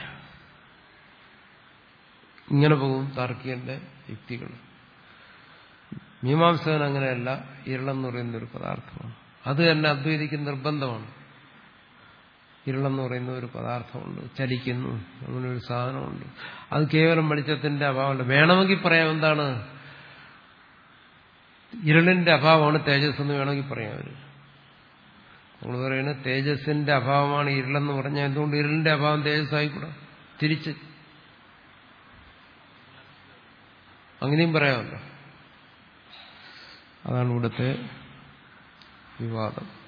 ഇങ്ങനെ പോകും താർക്കികന്റെ യുക്തികൾ. മീമാംസകൻ അങ്ങനെയല്ല. ഇരുളെന്ന് പറയുന്ന ഒരു പദാർത്ഥമാണ്. അത് തന്നെ അദ്വൈതിക്ക് നിർബന്ധമാണ്. ഇരുളെന്ന് പറയുന്ന ഒരു പദാർത്ഥമുണ്ട്, ചലിക്കുന്നു, അങ്ങനെ ഒരു സാധനമുണ്ട്. അത് കേവലം വെളിച്ചത്തിന്റെ അഭാവമല്ല. വേണമെങ്കിൽ പറയാം എന്താണ്, ഇരുളിന്റെ അഭാവമാണ് തേജസ് എന്ന് വേണമെങ്കിൽ പറയാം. അവര് നമ്മൾ പറയുന്നത് തേജസ്സിന്റെ അഭാവമാണ് ഇരുളെന്ന് പറഞ്ഞാൽ എന്തുകൊണ്ട് ഇരുളിന്റെ അഭാവം തേജസ് ആയിക്കൂടാ? തിരിച്ച് അങ്ങനെയും പറയാമല്ലോ. അതാണ് ഇവിടുത്തെ വിവാദം.